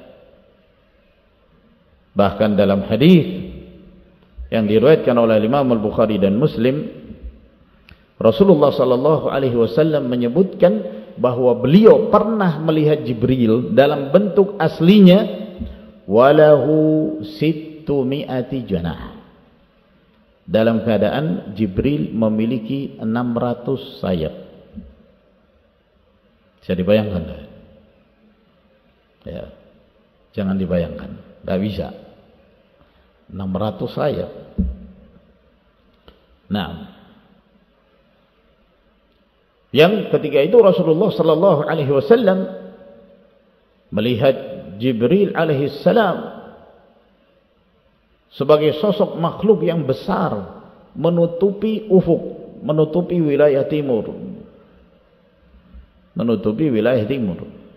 Bahkan dalam hadis yang diriwayatkan oleh Imam Al-Bukhari dan Muslim, Rasulullah sallallahu alaihi wasallam menyebutkan bahwa beliau pernah melihat Jibril dalam bentuk aslinya, walahu sittu mi'ati janah, dalam keadaan Jibril memiliki enam ratus sayap. Bisa dibayangkan? Ya, jangan dibayangkan, tidak bisa. enam ratus sayap. Nah, yang ketika itu Rasulullah sallallahu alaihi wasallam melihat Jibril alaihi salam sebagai sosok makhluk yang besar, menutupi ufuk, menutupi wilayah timur, menutupi wilayah timur.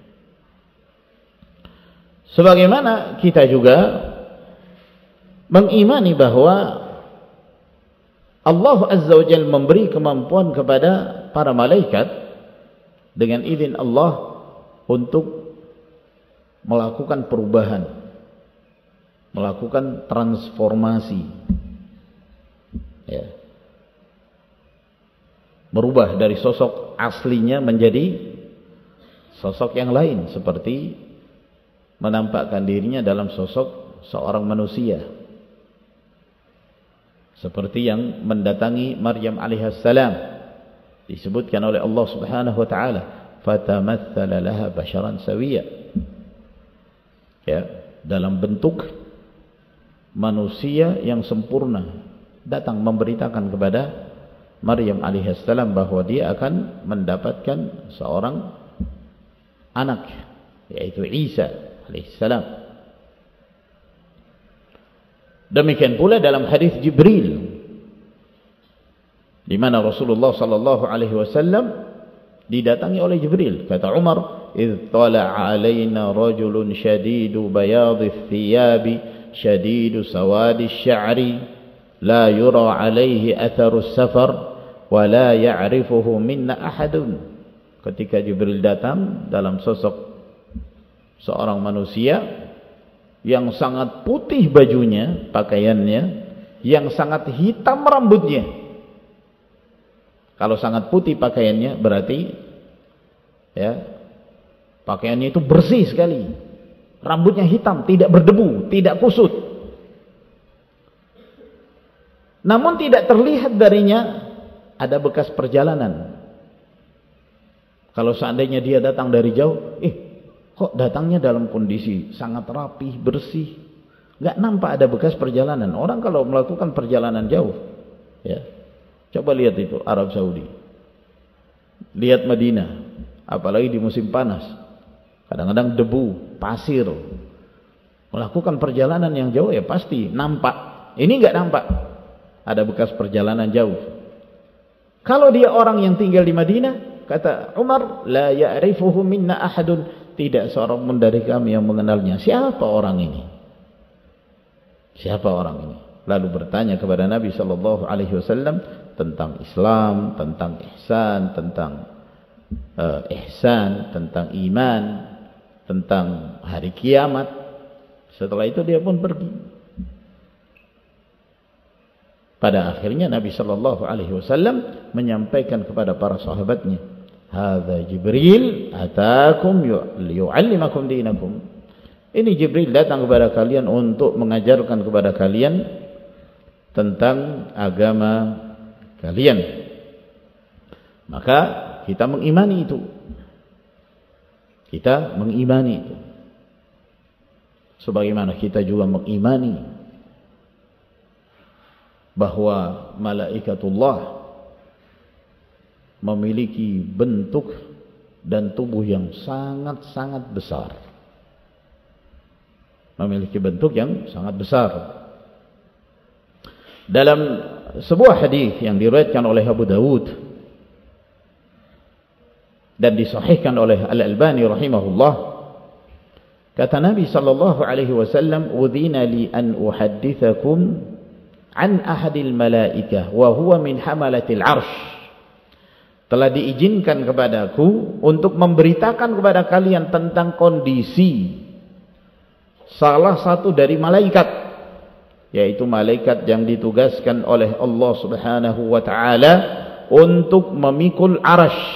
Sebagaimana kita juga mengimani bahwa Allah Azza wa Jalla memberi kemampuan kepada para malaikat dengan izin Allah untuk melakukan perubahan, melakukan transformasi, ya, merubah dari sosok aslinya menjadi sosok yang lain, seperti menampakkan dirinya dalam sosok seorang manusia, seperti yang mendatangi Maryam alaihissalam. Disebutkan oleh Allah Subhanahu wa taala, fatamatsala laha basharan sawiyya, ya, dalam bentuk manusia yang sempurna, datang memberitakan kepada Maryam alaihissalam bahwa dia akan mendapatkan seorang anak, yaitu Isa alaihissalam. Demikian pula dalam hadis Jibril, di mana Rasulullah sallallahu alaihi wasallam didatangi oleh Jibril. Kata Umar, "Idz tala'a 'alaina rajulun shadidu bayadhi thiyabi shadidu sawadi sya'ri la yura 'alaihi atharu safar wa la ya'rifuhu minna ahadun." Ketika Jibril datang dalam sosok seorang manusia yang sangat putih bajunya, pakaiannya, yang sangat hitam rambutnya. Kalau sangat putih pakaiannya berarti, ya, pakaiannya itu bersih sekali. Rambutnya hitam, tidak berdebu, tidak kusut. Namun tidak terlihat darinya ada bekas perjalanan. Kalau seandainya dia datang dari jauh, eh, kok datangnya dalam kondisi sangat rapih, bersih, nggak nampak ada bekas perjalanan. Orang kalau melakukan perjalanan jauh, ya, coba lihat itu Arab Saudi, lihat Madinah, apalagi di musim panas, kadang-kadang debu, pasir. Melakukan perjalanan yang jauh ya pasti nampak. Ini nggak nampak ada bekas perjalanan jauh. Kalau dia orang yang tinggal di Madinah, kata Umar, la ya'rifuhu minna ahadun, tidak seorang pun dari kami yang mengenalnya. Siapa orang ini? Siapa orang ini? Lalu bertanya kepada Nabi sallallahu alaihi wasallam tentang Islam, tentang ihsan, tentang uh, ihsan, tentang iman, tentang hari kiamat. Setelah itu dia pun pergi. Pada akhirnya Nabi sallallahu alaihi wasallam menyampaikan kepada para sahabatnya, "Hadza Jibril ataakum liyu'allimakum dinakum." Ini Jibril datang kepada kalian untuk mengajarkan kepada kalian tentang agama kalian. Maka kita mengimani itu. Kita mengimani itu. Sebagaimana kita juga mengimani bahwa malaikatullah memiliki bentuk dan tubuh yang sangat-sangat besar. Memiliki bentuk yang sangat besar. Dalam sebuah hadis yang diriwayatkan oleh Abu Dawud dan disahihkan oleh Al-Albani rahimahullah, kata Nabi sallallahu alaihi wasallam, "Udzina li an uhadditsakum an ahadil malaikah wa huwa min hamalatil arsy." Telah diizinkan kepadaku untuk memberitakan kepada kalian tentang kondisi salah satu dari malaikat, yaitu malaikat yang ditugaskan oleh Allah Subhanahu wa taala untuk memikul arasy.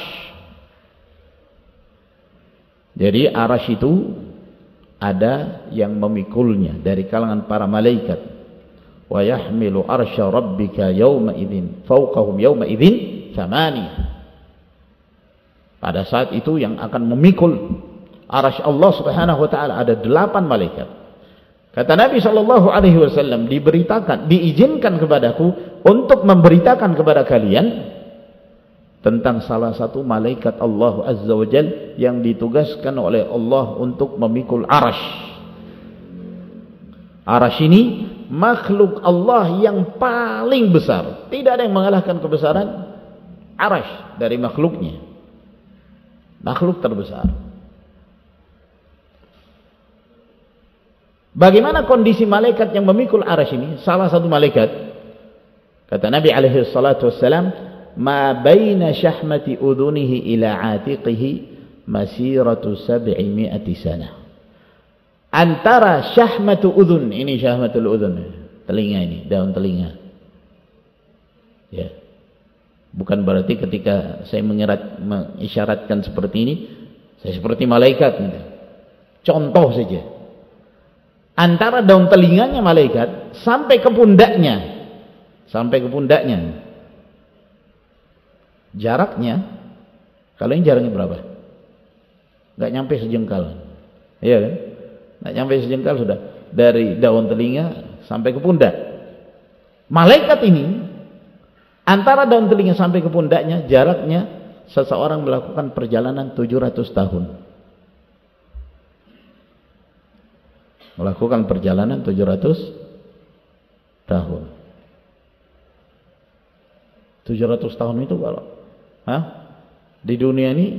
Jadi arasy itu ada yang memikulnya dari kalangan para malaikat. Wa yahmilu arsya rabbika yawma idzin fawqahum yawma idzin thamaniyah. Pada saat itu yang akan memikul arasy Allah Subhanahu wa taala ada delapan malaikat. Kata Nabi sallallahu alaihi wasallam, diberitakan, diizinkan kepadaku untuk memberitakan kepada kalian tentang salah satu malaikat Allah Azza wa Jalla yang ditugaskan oleh Allah untuk memikul arasy. Arasy ini makhluk Allah yang paling besar. Tidak ada yang mengalahkan kebesaran arasy dari makhluknya. Makhluk terbesar. Bagaimana kondisi malaikat yang memikul arasy ini? Salah satu malaikat, kata Nabi alaihi salatu wassalam, ma baina syahmati udhunihi ila atiqihi masiratu sab'i mi'ati sanah. Antara syahmatu udhun, ini syahmatul udhun, telinga ini, daun telinga. Ya. Bukan berarti ketika saya mengirat, mengisyaratkan seperti ini, saya seperti malaikat. Gitu. Contoh saja. Antara daun telinganya malaikat sampai ke pundaknya, sampai ke pundaknya, jaraknya, kalau ini jaraknya berapa? Nggak nyampe sejengkal, iya kan? Nggak nyampe sejengkal sudah dari daun telinga sampai ke pundak. Malaikat ini antara daun telinga sampai ke pundaknya, jaraknya seseorang melakukan perjalanan tujuh ratus tahun. Melakukan perjalanan tujuh ratus tahun. tujuh ratus tahun itu kalau hah? Di dunia ini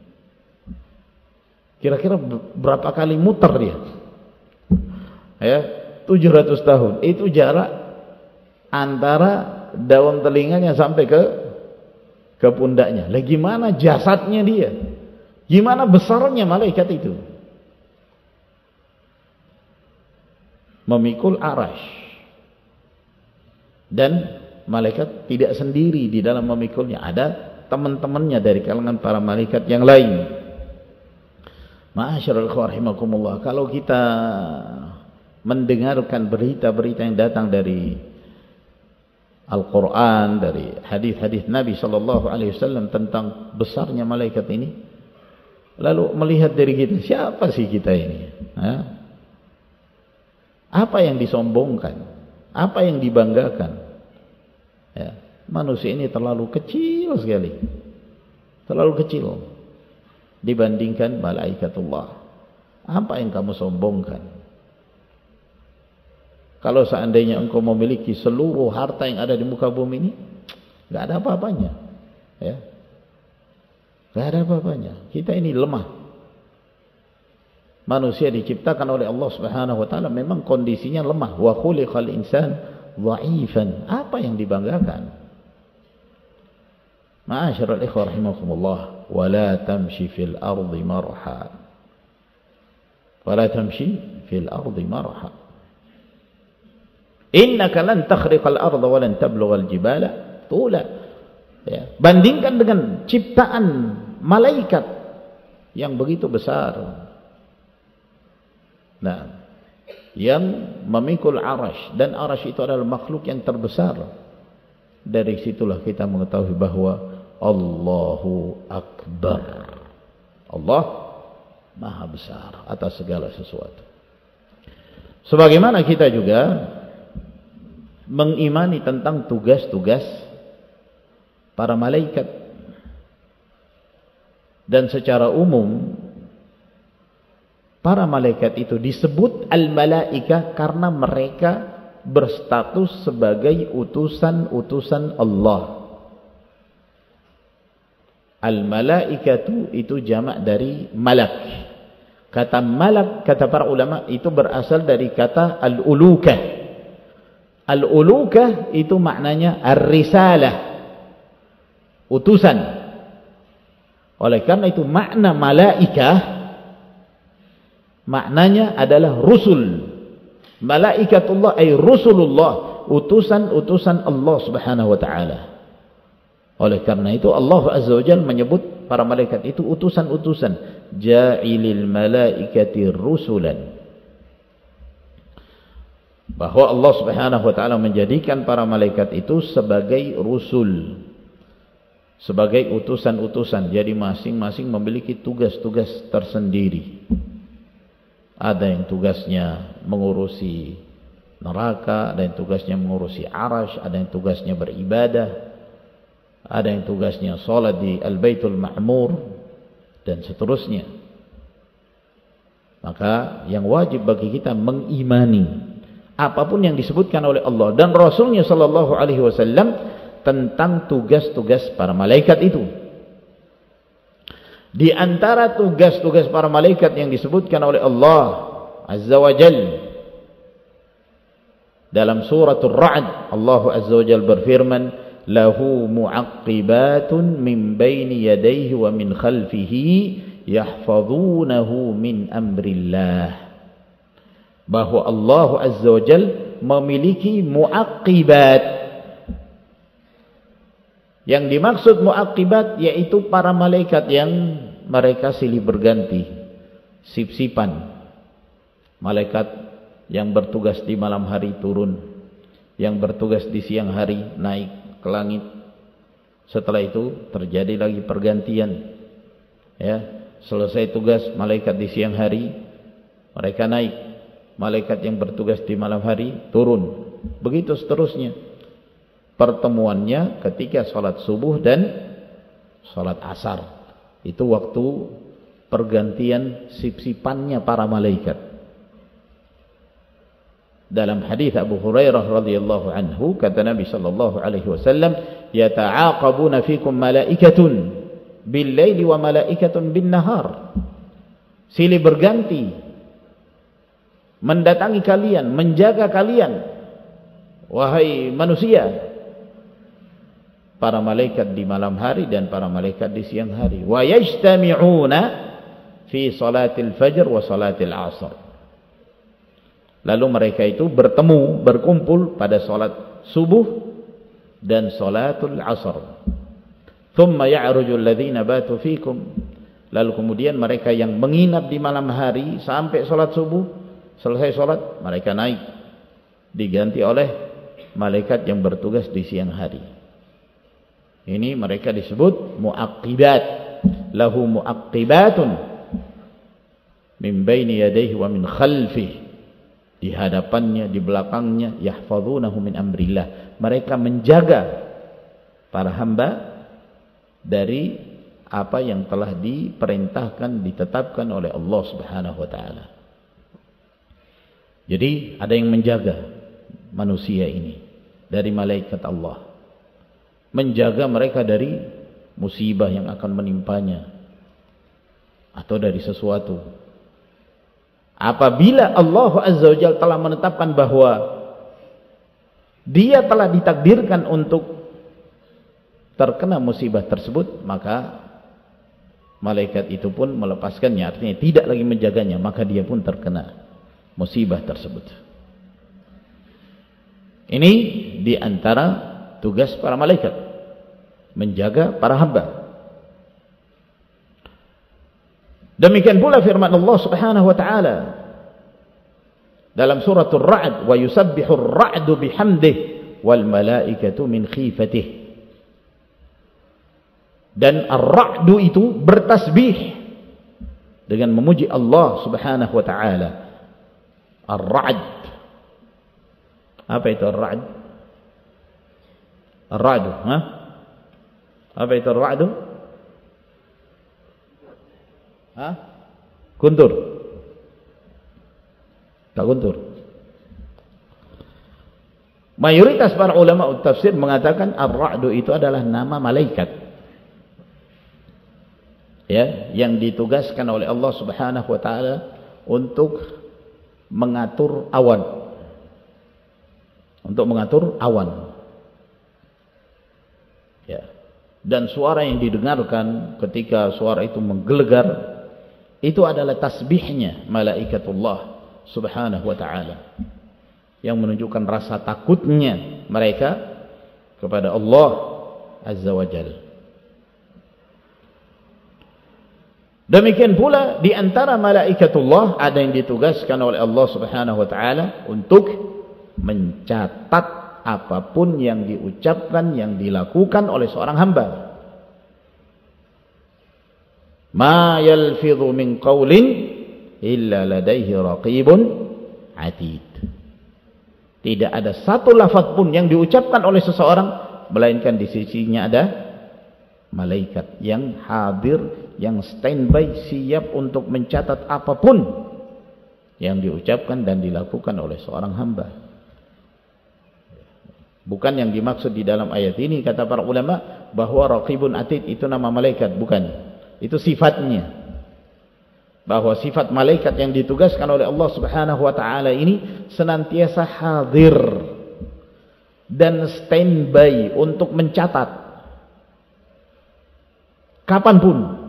kira-kira berapa kali muter dia? Ya, tujuh ratus tahun. Itu jarak antara daun telinganya sampai ke ke pundaknya. Lah gimana jasadnya dia? Gimana besarnya malaikat itu? Memikul arasy. Dan malaikat tidak sendiri di dalam memikulnya, ada teman-temannya dari kalangan para malaikat yang lain. Ma'asyiral ikhwah rahimakumullah, kalau kita mendengarkan berita-berita yang datang dari Al-Quran, dari hadis-hadis Nabi sallallahu alaihi wasallam tentang besarnya malaikat ini, lalu melihat dari kita, siapa sih kita ini? Hah? Apa yang disombongkan? Apa yang dibanggakan? Ya, manusia ini terlalu kecil sekali, terlalu kecil dibandingkan malaikatullah. Apa yang kamu sombongkan? Kalau seandainya engkau memiliki seluruh harta yang ada di muka bumi ini, nggak ada apa-apanya, ya, nggak ada apa-apanya. Kita ini lemah. Manusia diciptakan oleh Allah Subhanahu wa taala memang kondisinya lemah. Wa khuliqal insan dha'ifan. Apa yang dibanggakan? Ma'asyiral ikhwah rahimakumullah, wa la tamshi fil ardi marha. Wa la tamshi fil ardi marha. Innaka lan takhriqal arda wa lan tablughal jibala tula. Ya, bandingkan dengan ciptaan malaikat yang begitu besar. Nah, yang memikul arasy, dan arasy itu adalah makhluk yang terbesar. Dari situlah kita mengetahui bahwa Allahu Akbar. Allah Maha besar atas segala sesuatu. Sebagaimana kita juga mengimani tentang tugas-tugas para malaikat. Dan secara umum para malaikat itu disebut al-malaika karena mereka berstatus sebagai utusan-utusan Allah. Al-malaikatu itu jamak dari malak. Kata malak, kata para ulama, itu berasal dari kata al-ulukah. Al-ulukah itu maknanya ar-risalah, utusan. Oleh karena itu makna malaikah maknanya adalah rusul. Malaikatullah ay rusulullah, utusan-utusan Allah Subhanahu wa taala. Oleh karena itu Allah Azza wa Jalla menyebut para malaikat itu utusan-utusan. Ja'ilil malaikati rusulan. Bahwa Allah Subhanahu wa taala menjadikan para malaikat itu sebagai rusul, sebagai utusan-utusan. Jadi masing-masing memiliki tugas-tugas tersendiri. Ada yang tugasnya mengurusi neraka, ada yang tugasnya mengurusi arash, ada yang tugasnya beribadah, ada yang tugasnya salat di Al-Baitul Ma'mur, dan seterusnya. Maka yang wajib bagi kita mengimani apapun yang disebutkan oleh Allah dan Rasulnya sallallahu alaihi wasallam tentang tugas-tugas para malaikat itu. Di antara tugas-tugas para malaikat yang disebutkan oleh Allah Azza wa Jalla dalam suratul Ra'd, Allah Azza wa Jalla berfirman, lahu mu'aqqibatun min baini yadayhi wa min khalfihi yahfazunahu min amrillah. Bahwa Allah Azza wa Jalla memiliki mu'aqqibat. Yang dimaksud mu'aqqibat yaitu para malaikat yang mereka silih berganti, sip-sipan. Malaikat yang bertugas di malam hari turun, yang bertugas di siang hari naik ke langit. Setelah itu terjadi lagi pergantian. Ya, selesai tugas malaikat di siang hari, mereka naik. Malaikat yang bertugas di malam hari turun. Begitu seterusnya. Pertemuannya ketika salat subuh dan salat asar. Itu waktu pergantian sip-sipannya para malaikat. Dalam hadis Abu Hurairah radhiyallahu anhu, kata Nabi sallallahu alaihi wasallam, yata'aqabuna fikum malaikatun bil-laili wa malaikatun bin-nahar. Silih berganti mendatangi kalian, menjaga kalian wahai manusia. Para malaikat di malam hari dan para malaikat di siang hari. Wa yajtami'una fi salatil fajr wa salatil asr. Lalu mereka itu bertemu, berkumpul pada salat subuh dan salatul asr. Thumma ya'ruju alladhina batu fikum. Lalu kemudian mereka yang menginap di malam hari sampai salat subuh, selesai salat, mereka naik, diganti oleh malaikat yang bertugas di siang hari. Ini mereka disebut mu'aqqibat. Lahu mu'aqqibatun min baini yadayhi wa min khalfihi. Di hadapannya, di belakangnya, yahfazunahu min amrillah. Mereka menjaga para hamba dari apa yang telah diperintahkan, ditetapkan oleh Allah Subhanahu wa taala. Jadi ada yang menjaga manusia ini dari malaikat Allah. Menjaga mereka dari musibah yang akan menimpanya atau dari sesuatu. Apabila Allah Azza wa Jalla telah menetapkan bahwa dia telah ditakdirkan untuk terkena musibah tersebut, maka malaikat itu pun melepaskannya, artinya tidak lagi menjaganya, maka dia pun terkena musibah tersebut. Ini di antara tugas para malaikat, menjaga para hamba. Demikian pula firman Allah Subhanahu wa taala dalam suratul Ra'd, wa yusabbihu ar-ra'du bihamdihi wal malaikatu min khifatihi. Dan ar-ra'du itu bertasbih dengan memuji Allah Subhanahu wa taala. Ar-ra'd, apa itu ar-ra'd? Ar-ra'du, ha? Apa itu ar-ra'du? Ha? Guntur. Tak guntur. Mayoritas para ulama tafsir mengatakan ar-ra'du itu adalah nama malaikat, ya, yang ditugaskan oleh Allah Subhanahu wa taala untuk mengatur awan. Untuk mengatur awan. Ya. Dan suara yang didengarkan ketika suara itu menggelegar itu adalah tasbihnya malaikatullah Subhanahu wa taala, yang menunjukkan rasa takutnya mereka kepada Allah Azza wa Jalla. Demikian pula di antara malaikatullah ada yang ditugaskan oleh Allah Subhanahu wa taala untuk mencatat apapun yang diucapkan, yang dilakukan oleh seorang hamba. Ma yalfidhu min qawlin illa ladaihi raqibun atid. Tidak ada satu lafaz pun yang diucapkan oleh seseorang melainkan di sisinya ada malaikat yang hadir, yang standby, siap untuk mencatat apapun yang diucapkan dan dilakukan oleh seorang hamba. Bukan yang dimaksud di dalam ayat ini, kata para ulama, bahwa raqibun atid itu nama malaikat, bukan. Itu sifatnya. Bahwa sifat malaikat yang ditugaskan oleh Allah Subhanahu wa taala ini senantiasa hadir dan standby untuk mencatat kapanpun,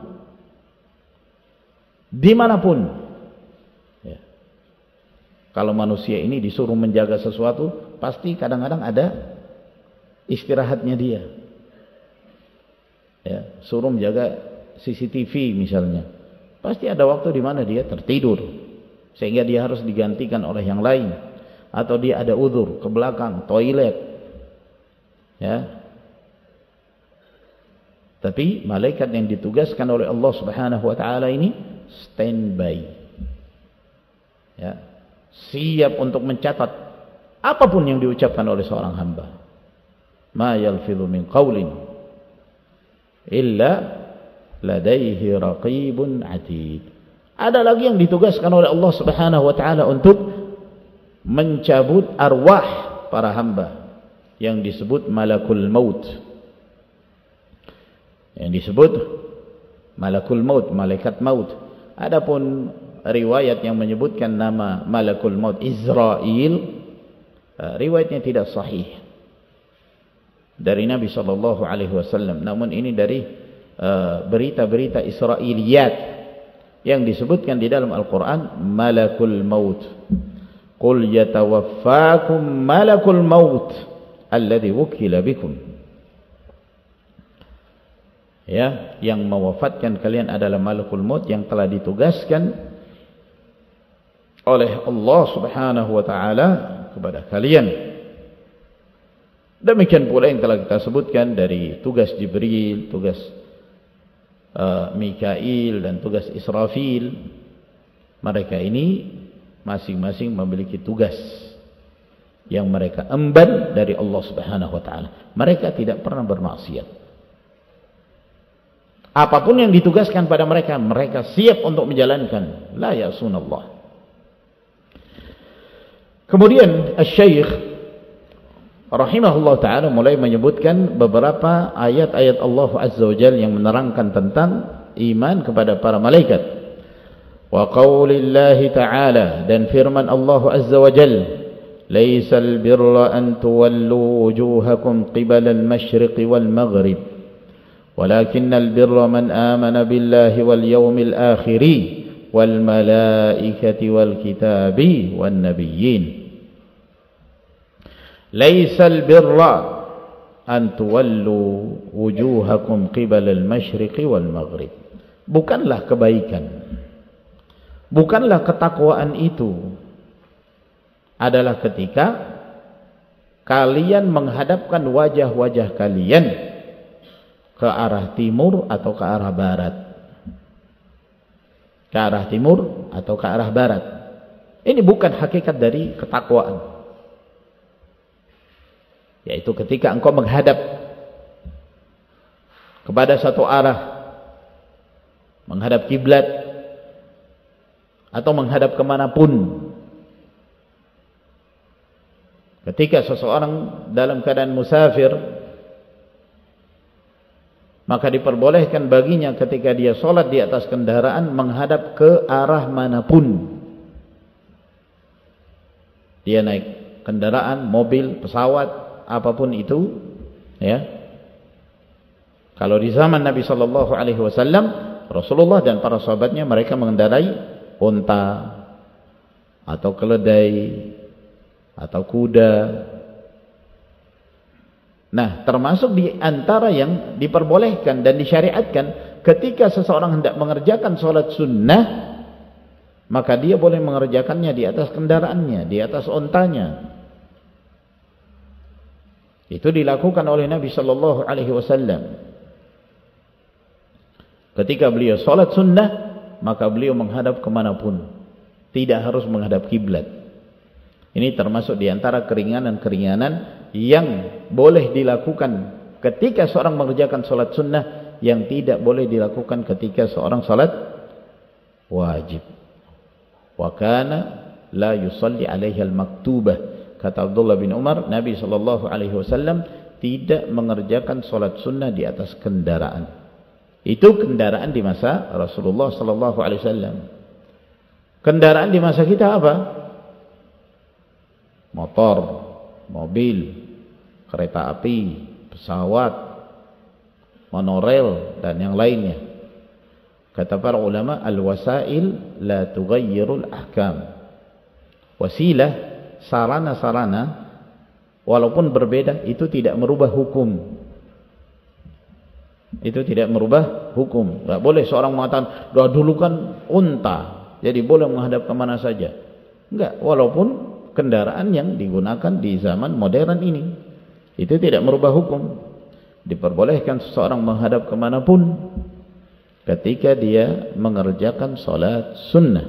dimanapun. Ya. Kalau manusia ini disuruh menjaga sesuatu, pasti kadang-kadang ada istirahatnya dia. Ya, suruh menjaga C C T V misalnya, pasti ada waktu di mana dia tertidur sehingga dia harus digantikan oleh yang lain, atau dia ada udzur ke belakang toilet, ya. Tapi malaikat yang ditugaskan oleh Allah Subhanahu wa taala ini standby, ya, siap untuk mencatat apapun yang diucapkan oleh seorang hamba. Ma yalfidhu min qawlin illa ladaihi raqibun atid. Ada lagi yang ditugaskan oleh Allah Subhanahu wa taala untuk mencabut arwah para hamba, yang disebut malakul maut. Yang disebut malakul maut, malaikat maut. Adapun riwayat yang menyebutkan nama malakul maut Israil, riwayatnya tidak sahih dari Nabi sallallahu alaihi wasallam. Namun ini dari berita-berita uh, Israiliyat yang disebutkan di dalam Al-Quran, malakul maut. Qul yatawaffakum malakul maut alladhi wukila bikum. Ya, yang mewafatkan kalian adalah malakul maut yang telah ditugaskan oleh Allah Subhanahu wa taala kepada kalian. Demikian pula yang telah kita sebutkan dari tugas Jibril, tugas Uh, Mikail dan tugas Israfil. Mereka ini masing-masing memiliki tugas yang mereka emban dari Allah Subhanahu wa taala. Mereka tidak pernah bermaksiat. Apapun yang ditugaskan pada mereka, mereka siap untuk menjalankan. La ya'sunallah. Kemudian Asy-Syaikh rahimahullah ta'ala mulai menyebutkan beberapa ayat-ayat Allah Azza wa Jalla yang menerangkan tentang iman kepada para malaikat. Wa qaulillahi ta'ala, dan firman Allah Azza wa Jalla, laisal birra an tuwallu wujuhakum qibala al-masyriqi wal maghrib walakinnal birra man amana billahi wal yawmil akhiri wal malaikati wal kitabi wan nabiyyin. Laisal birra an tuwallu wujuhakum qibala al-masyriqi wal maghrib. Bukanlah kebaikan, bukanlah ketakwaan itu adalah ketika kalian menghadapkan wajah-wajah kalian ke arah timur atau ke arah barat. Ke arah timur atau ke arah barat. Ini bukan hakikat dari ketakwaan. Yaitu ketika engkau menghadap kepada satu arah, menghadap kiblat atau menghadap kemanapun, Ketika seseorang dalam keadaan musafir, maka diperbolehkan baginya ketika dia sholat di atas kendaraan menghadap ke arah manapun. Dia naik kendaraan, mobil, pesawat, apapun itu, ya. Kalau di zaman Nabi Shallallahu Alaihi Wasallam, Rasulullah dan para sahabatnya mereka mengendarai unta atau keledai atau kuda. Nah, termasuk di antara yang diperbolehkan dan disyariatkan ketika seseorang hendak mengerjakan sholat sunnah, maka dia boleh mengerjakannya di atas kendaraannya, di atas ontanya. Itu dilakukan oleh Nabi Shallallahu Alaihi Wasallam. Ketika beliau sholat sunnah, maka beliau menghadap kemanapun, tidak harus menghadap kiblat. Ini termasuk di antara keringanan-keringanan yang boleh dilakukan ketika seorang mengerjakan sholat sunnah, yang tidak boleh dilakukan ketika seorang sholat wajib. Wa kana la yusalli alaiha al-maktubah. Kata Abdullah bin Umar, Nabi Shallallahu Alaihi Wasallam tidak mengerjakan sholat sunnah di atas kendaraan. Itu kendaraan di masa Rasulullah Shallallahu Alaihi Wasallam. Kendaraan di masa kita apa? Motor, mobil, kereta api, pesawat, monorail, dan yang lainnya. Kata para ulama, al-wasail la tughayyirul ahkam. Wasilah, sarana-sarana, walaupun berbeda, itu tidak merubah hukum. Itu tidak merubah hukum. Tidak boleh seorang mengatakan, dah dulu kan unta, jadi boleh menghadap kemana saja. Enggak, walaupun kendaraan yang digunakan di zaman modern ini, itu tidak merubah hukum. Diperbolehkan seseorang menghadap kemanapun ketika dia mengerjakan sholat sunnah.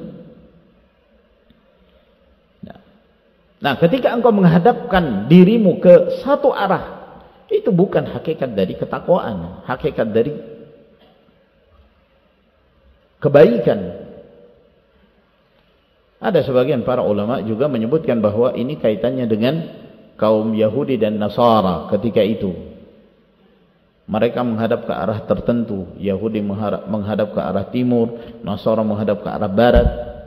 Nah, nah ketika engkau menghadapkan dirimu ke satu arah, itu bukan hakikat dari ketakwaan, hakikat dari kebaikan. Ada sebagian para ulama juga menyebutkan bahwa ini kaitannya dengan kaum Yahudi dan Nasara ketika itu. Mereka menghadap ke arah tertentu. Yahudi menghadap ke arah timur, Nasara menghadap ke arah barat.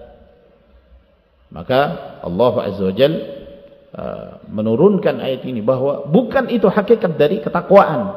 Maka Allah Azza wa Jalla Uh, menurunkan ayat ini bahwa bukan itu hakikat dari ketakwaan.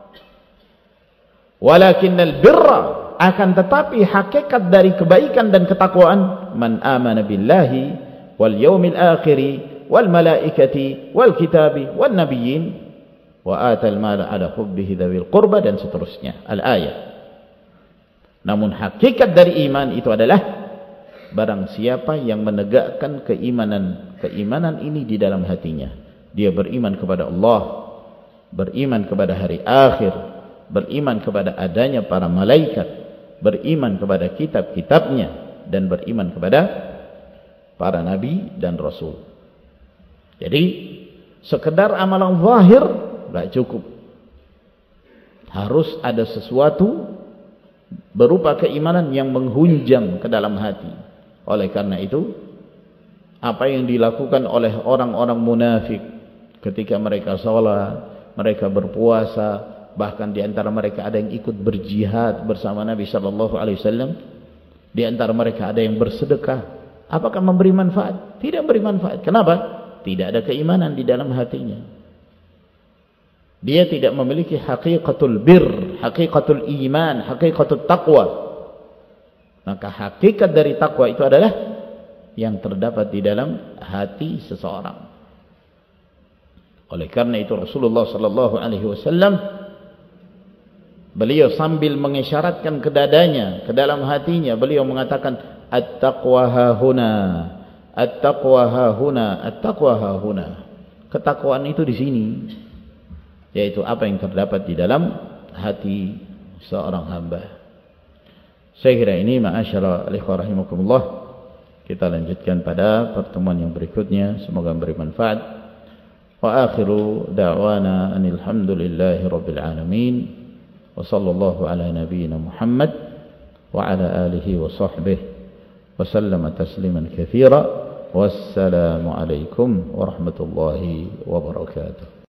Walakinnal birra, akan tetapi hakikat dari kebaikan dan ketakwaan, man amana billahi wal yaumil akhir wal malaikati wal kitabi wan nabiyyin wa atal mala ala hubbihi dzawil qurba, dan seterusnya al-ayat. Namun hakikat dari iman itu adalah barang siapa yang menegakkan keimanan keimanan ini di dalam hatinya, dia beriman kepada Allah, beriman kepada hari akhir, beriman kepada adanya para malaikat, beriman kepada kitab-kitabnya, dan beriman kepada para nabi dan rasul. Jadi sekedar amalan zahir tidak cukup, harus ada sesuatu berupa keimanan yang menghunjam ke dalam hati. Oleh karena itu, apa yang dilakukan oleh orang-orang munafik ketika mereka sholat, mereka berpuasa, bahkan di antara mereka ada yang ikut berjihad bersama Nabi Shallallahu Alaihi Wasallam, di antara mereka ada yang bersedekah, apakah memberi manfaat? Tidak memberi manfaat. Kenapa? Tidak ada keimanan di dalam hatinya. Dia tidak memiliki hakikatul bir, hakikatul iman, hakikatul taqwa. Maka hakikat dari takwa itu adalah yang terdapat di dalam hati seseorang. Oleh karena itu Rasulullah sallallahu alaihi wasallam, beliau sambil mengisyaratkan ke dadanya, ke dalam hatinya, beliau mengatakan at-taqwa hahuna, at-taqwa hahuna, at-taqwa hahuna. Ketakwaan itu di sini, yaitu apa yang terdapat di dalam hati seorang hamba. Saya kira ini ma'asyara alikhwa rahimakumullah, kita lanjutkan pada pertemuan yang berikutnya. Semoga memberi manfaat. Wa akhiru da'wana anil hamdulillahi rabbil alamin, wa sallallahu ala nabiyyina Muhammad wa ala alihi wa sahbihi wa sallama tasliman katsira. Wassalamualaikum warahmatullahi wabarakatuh.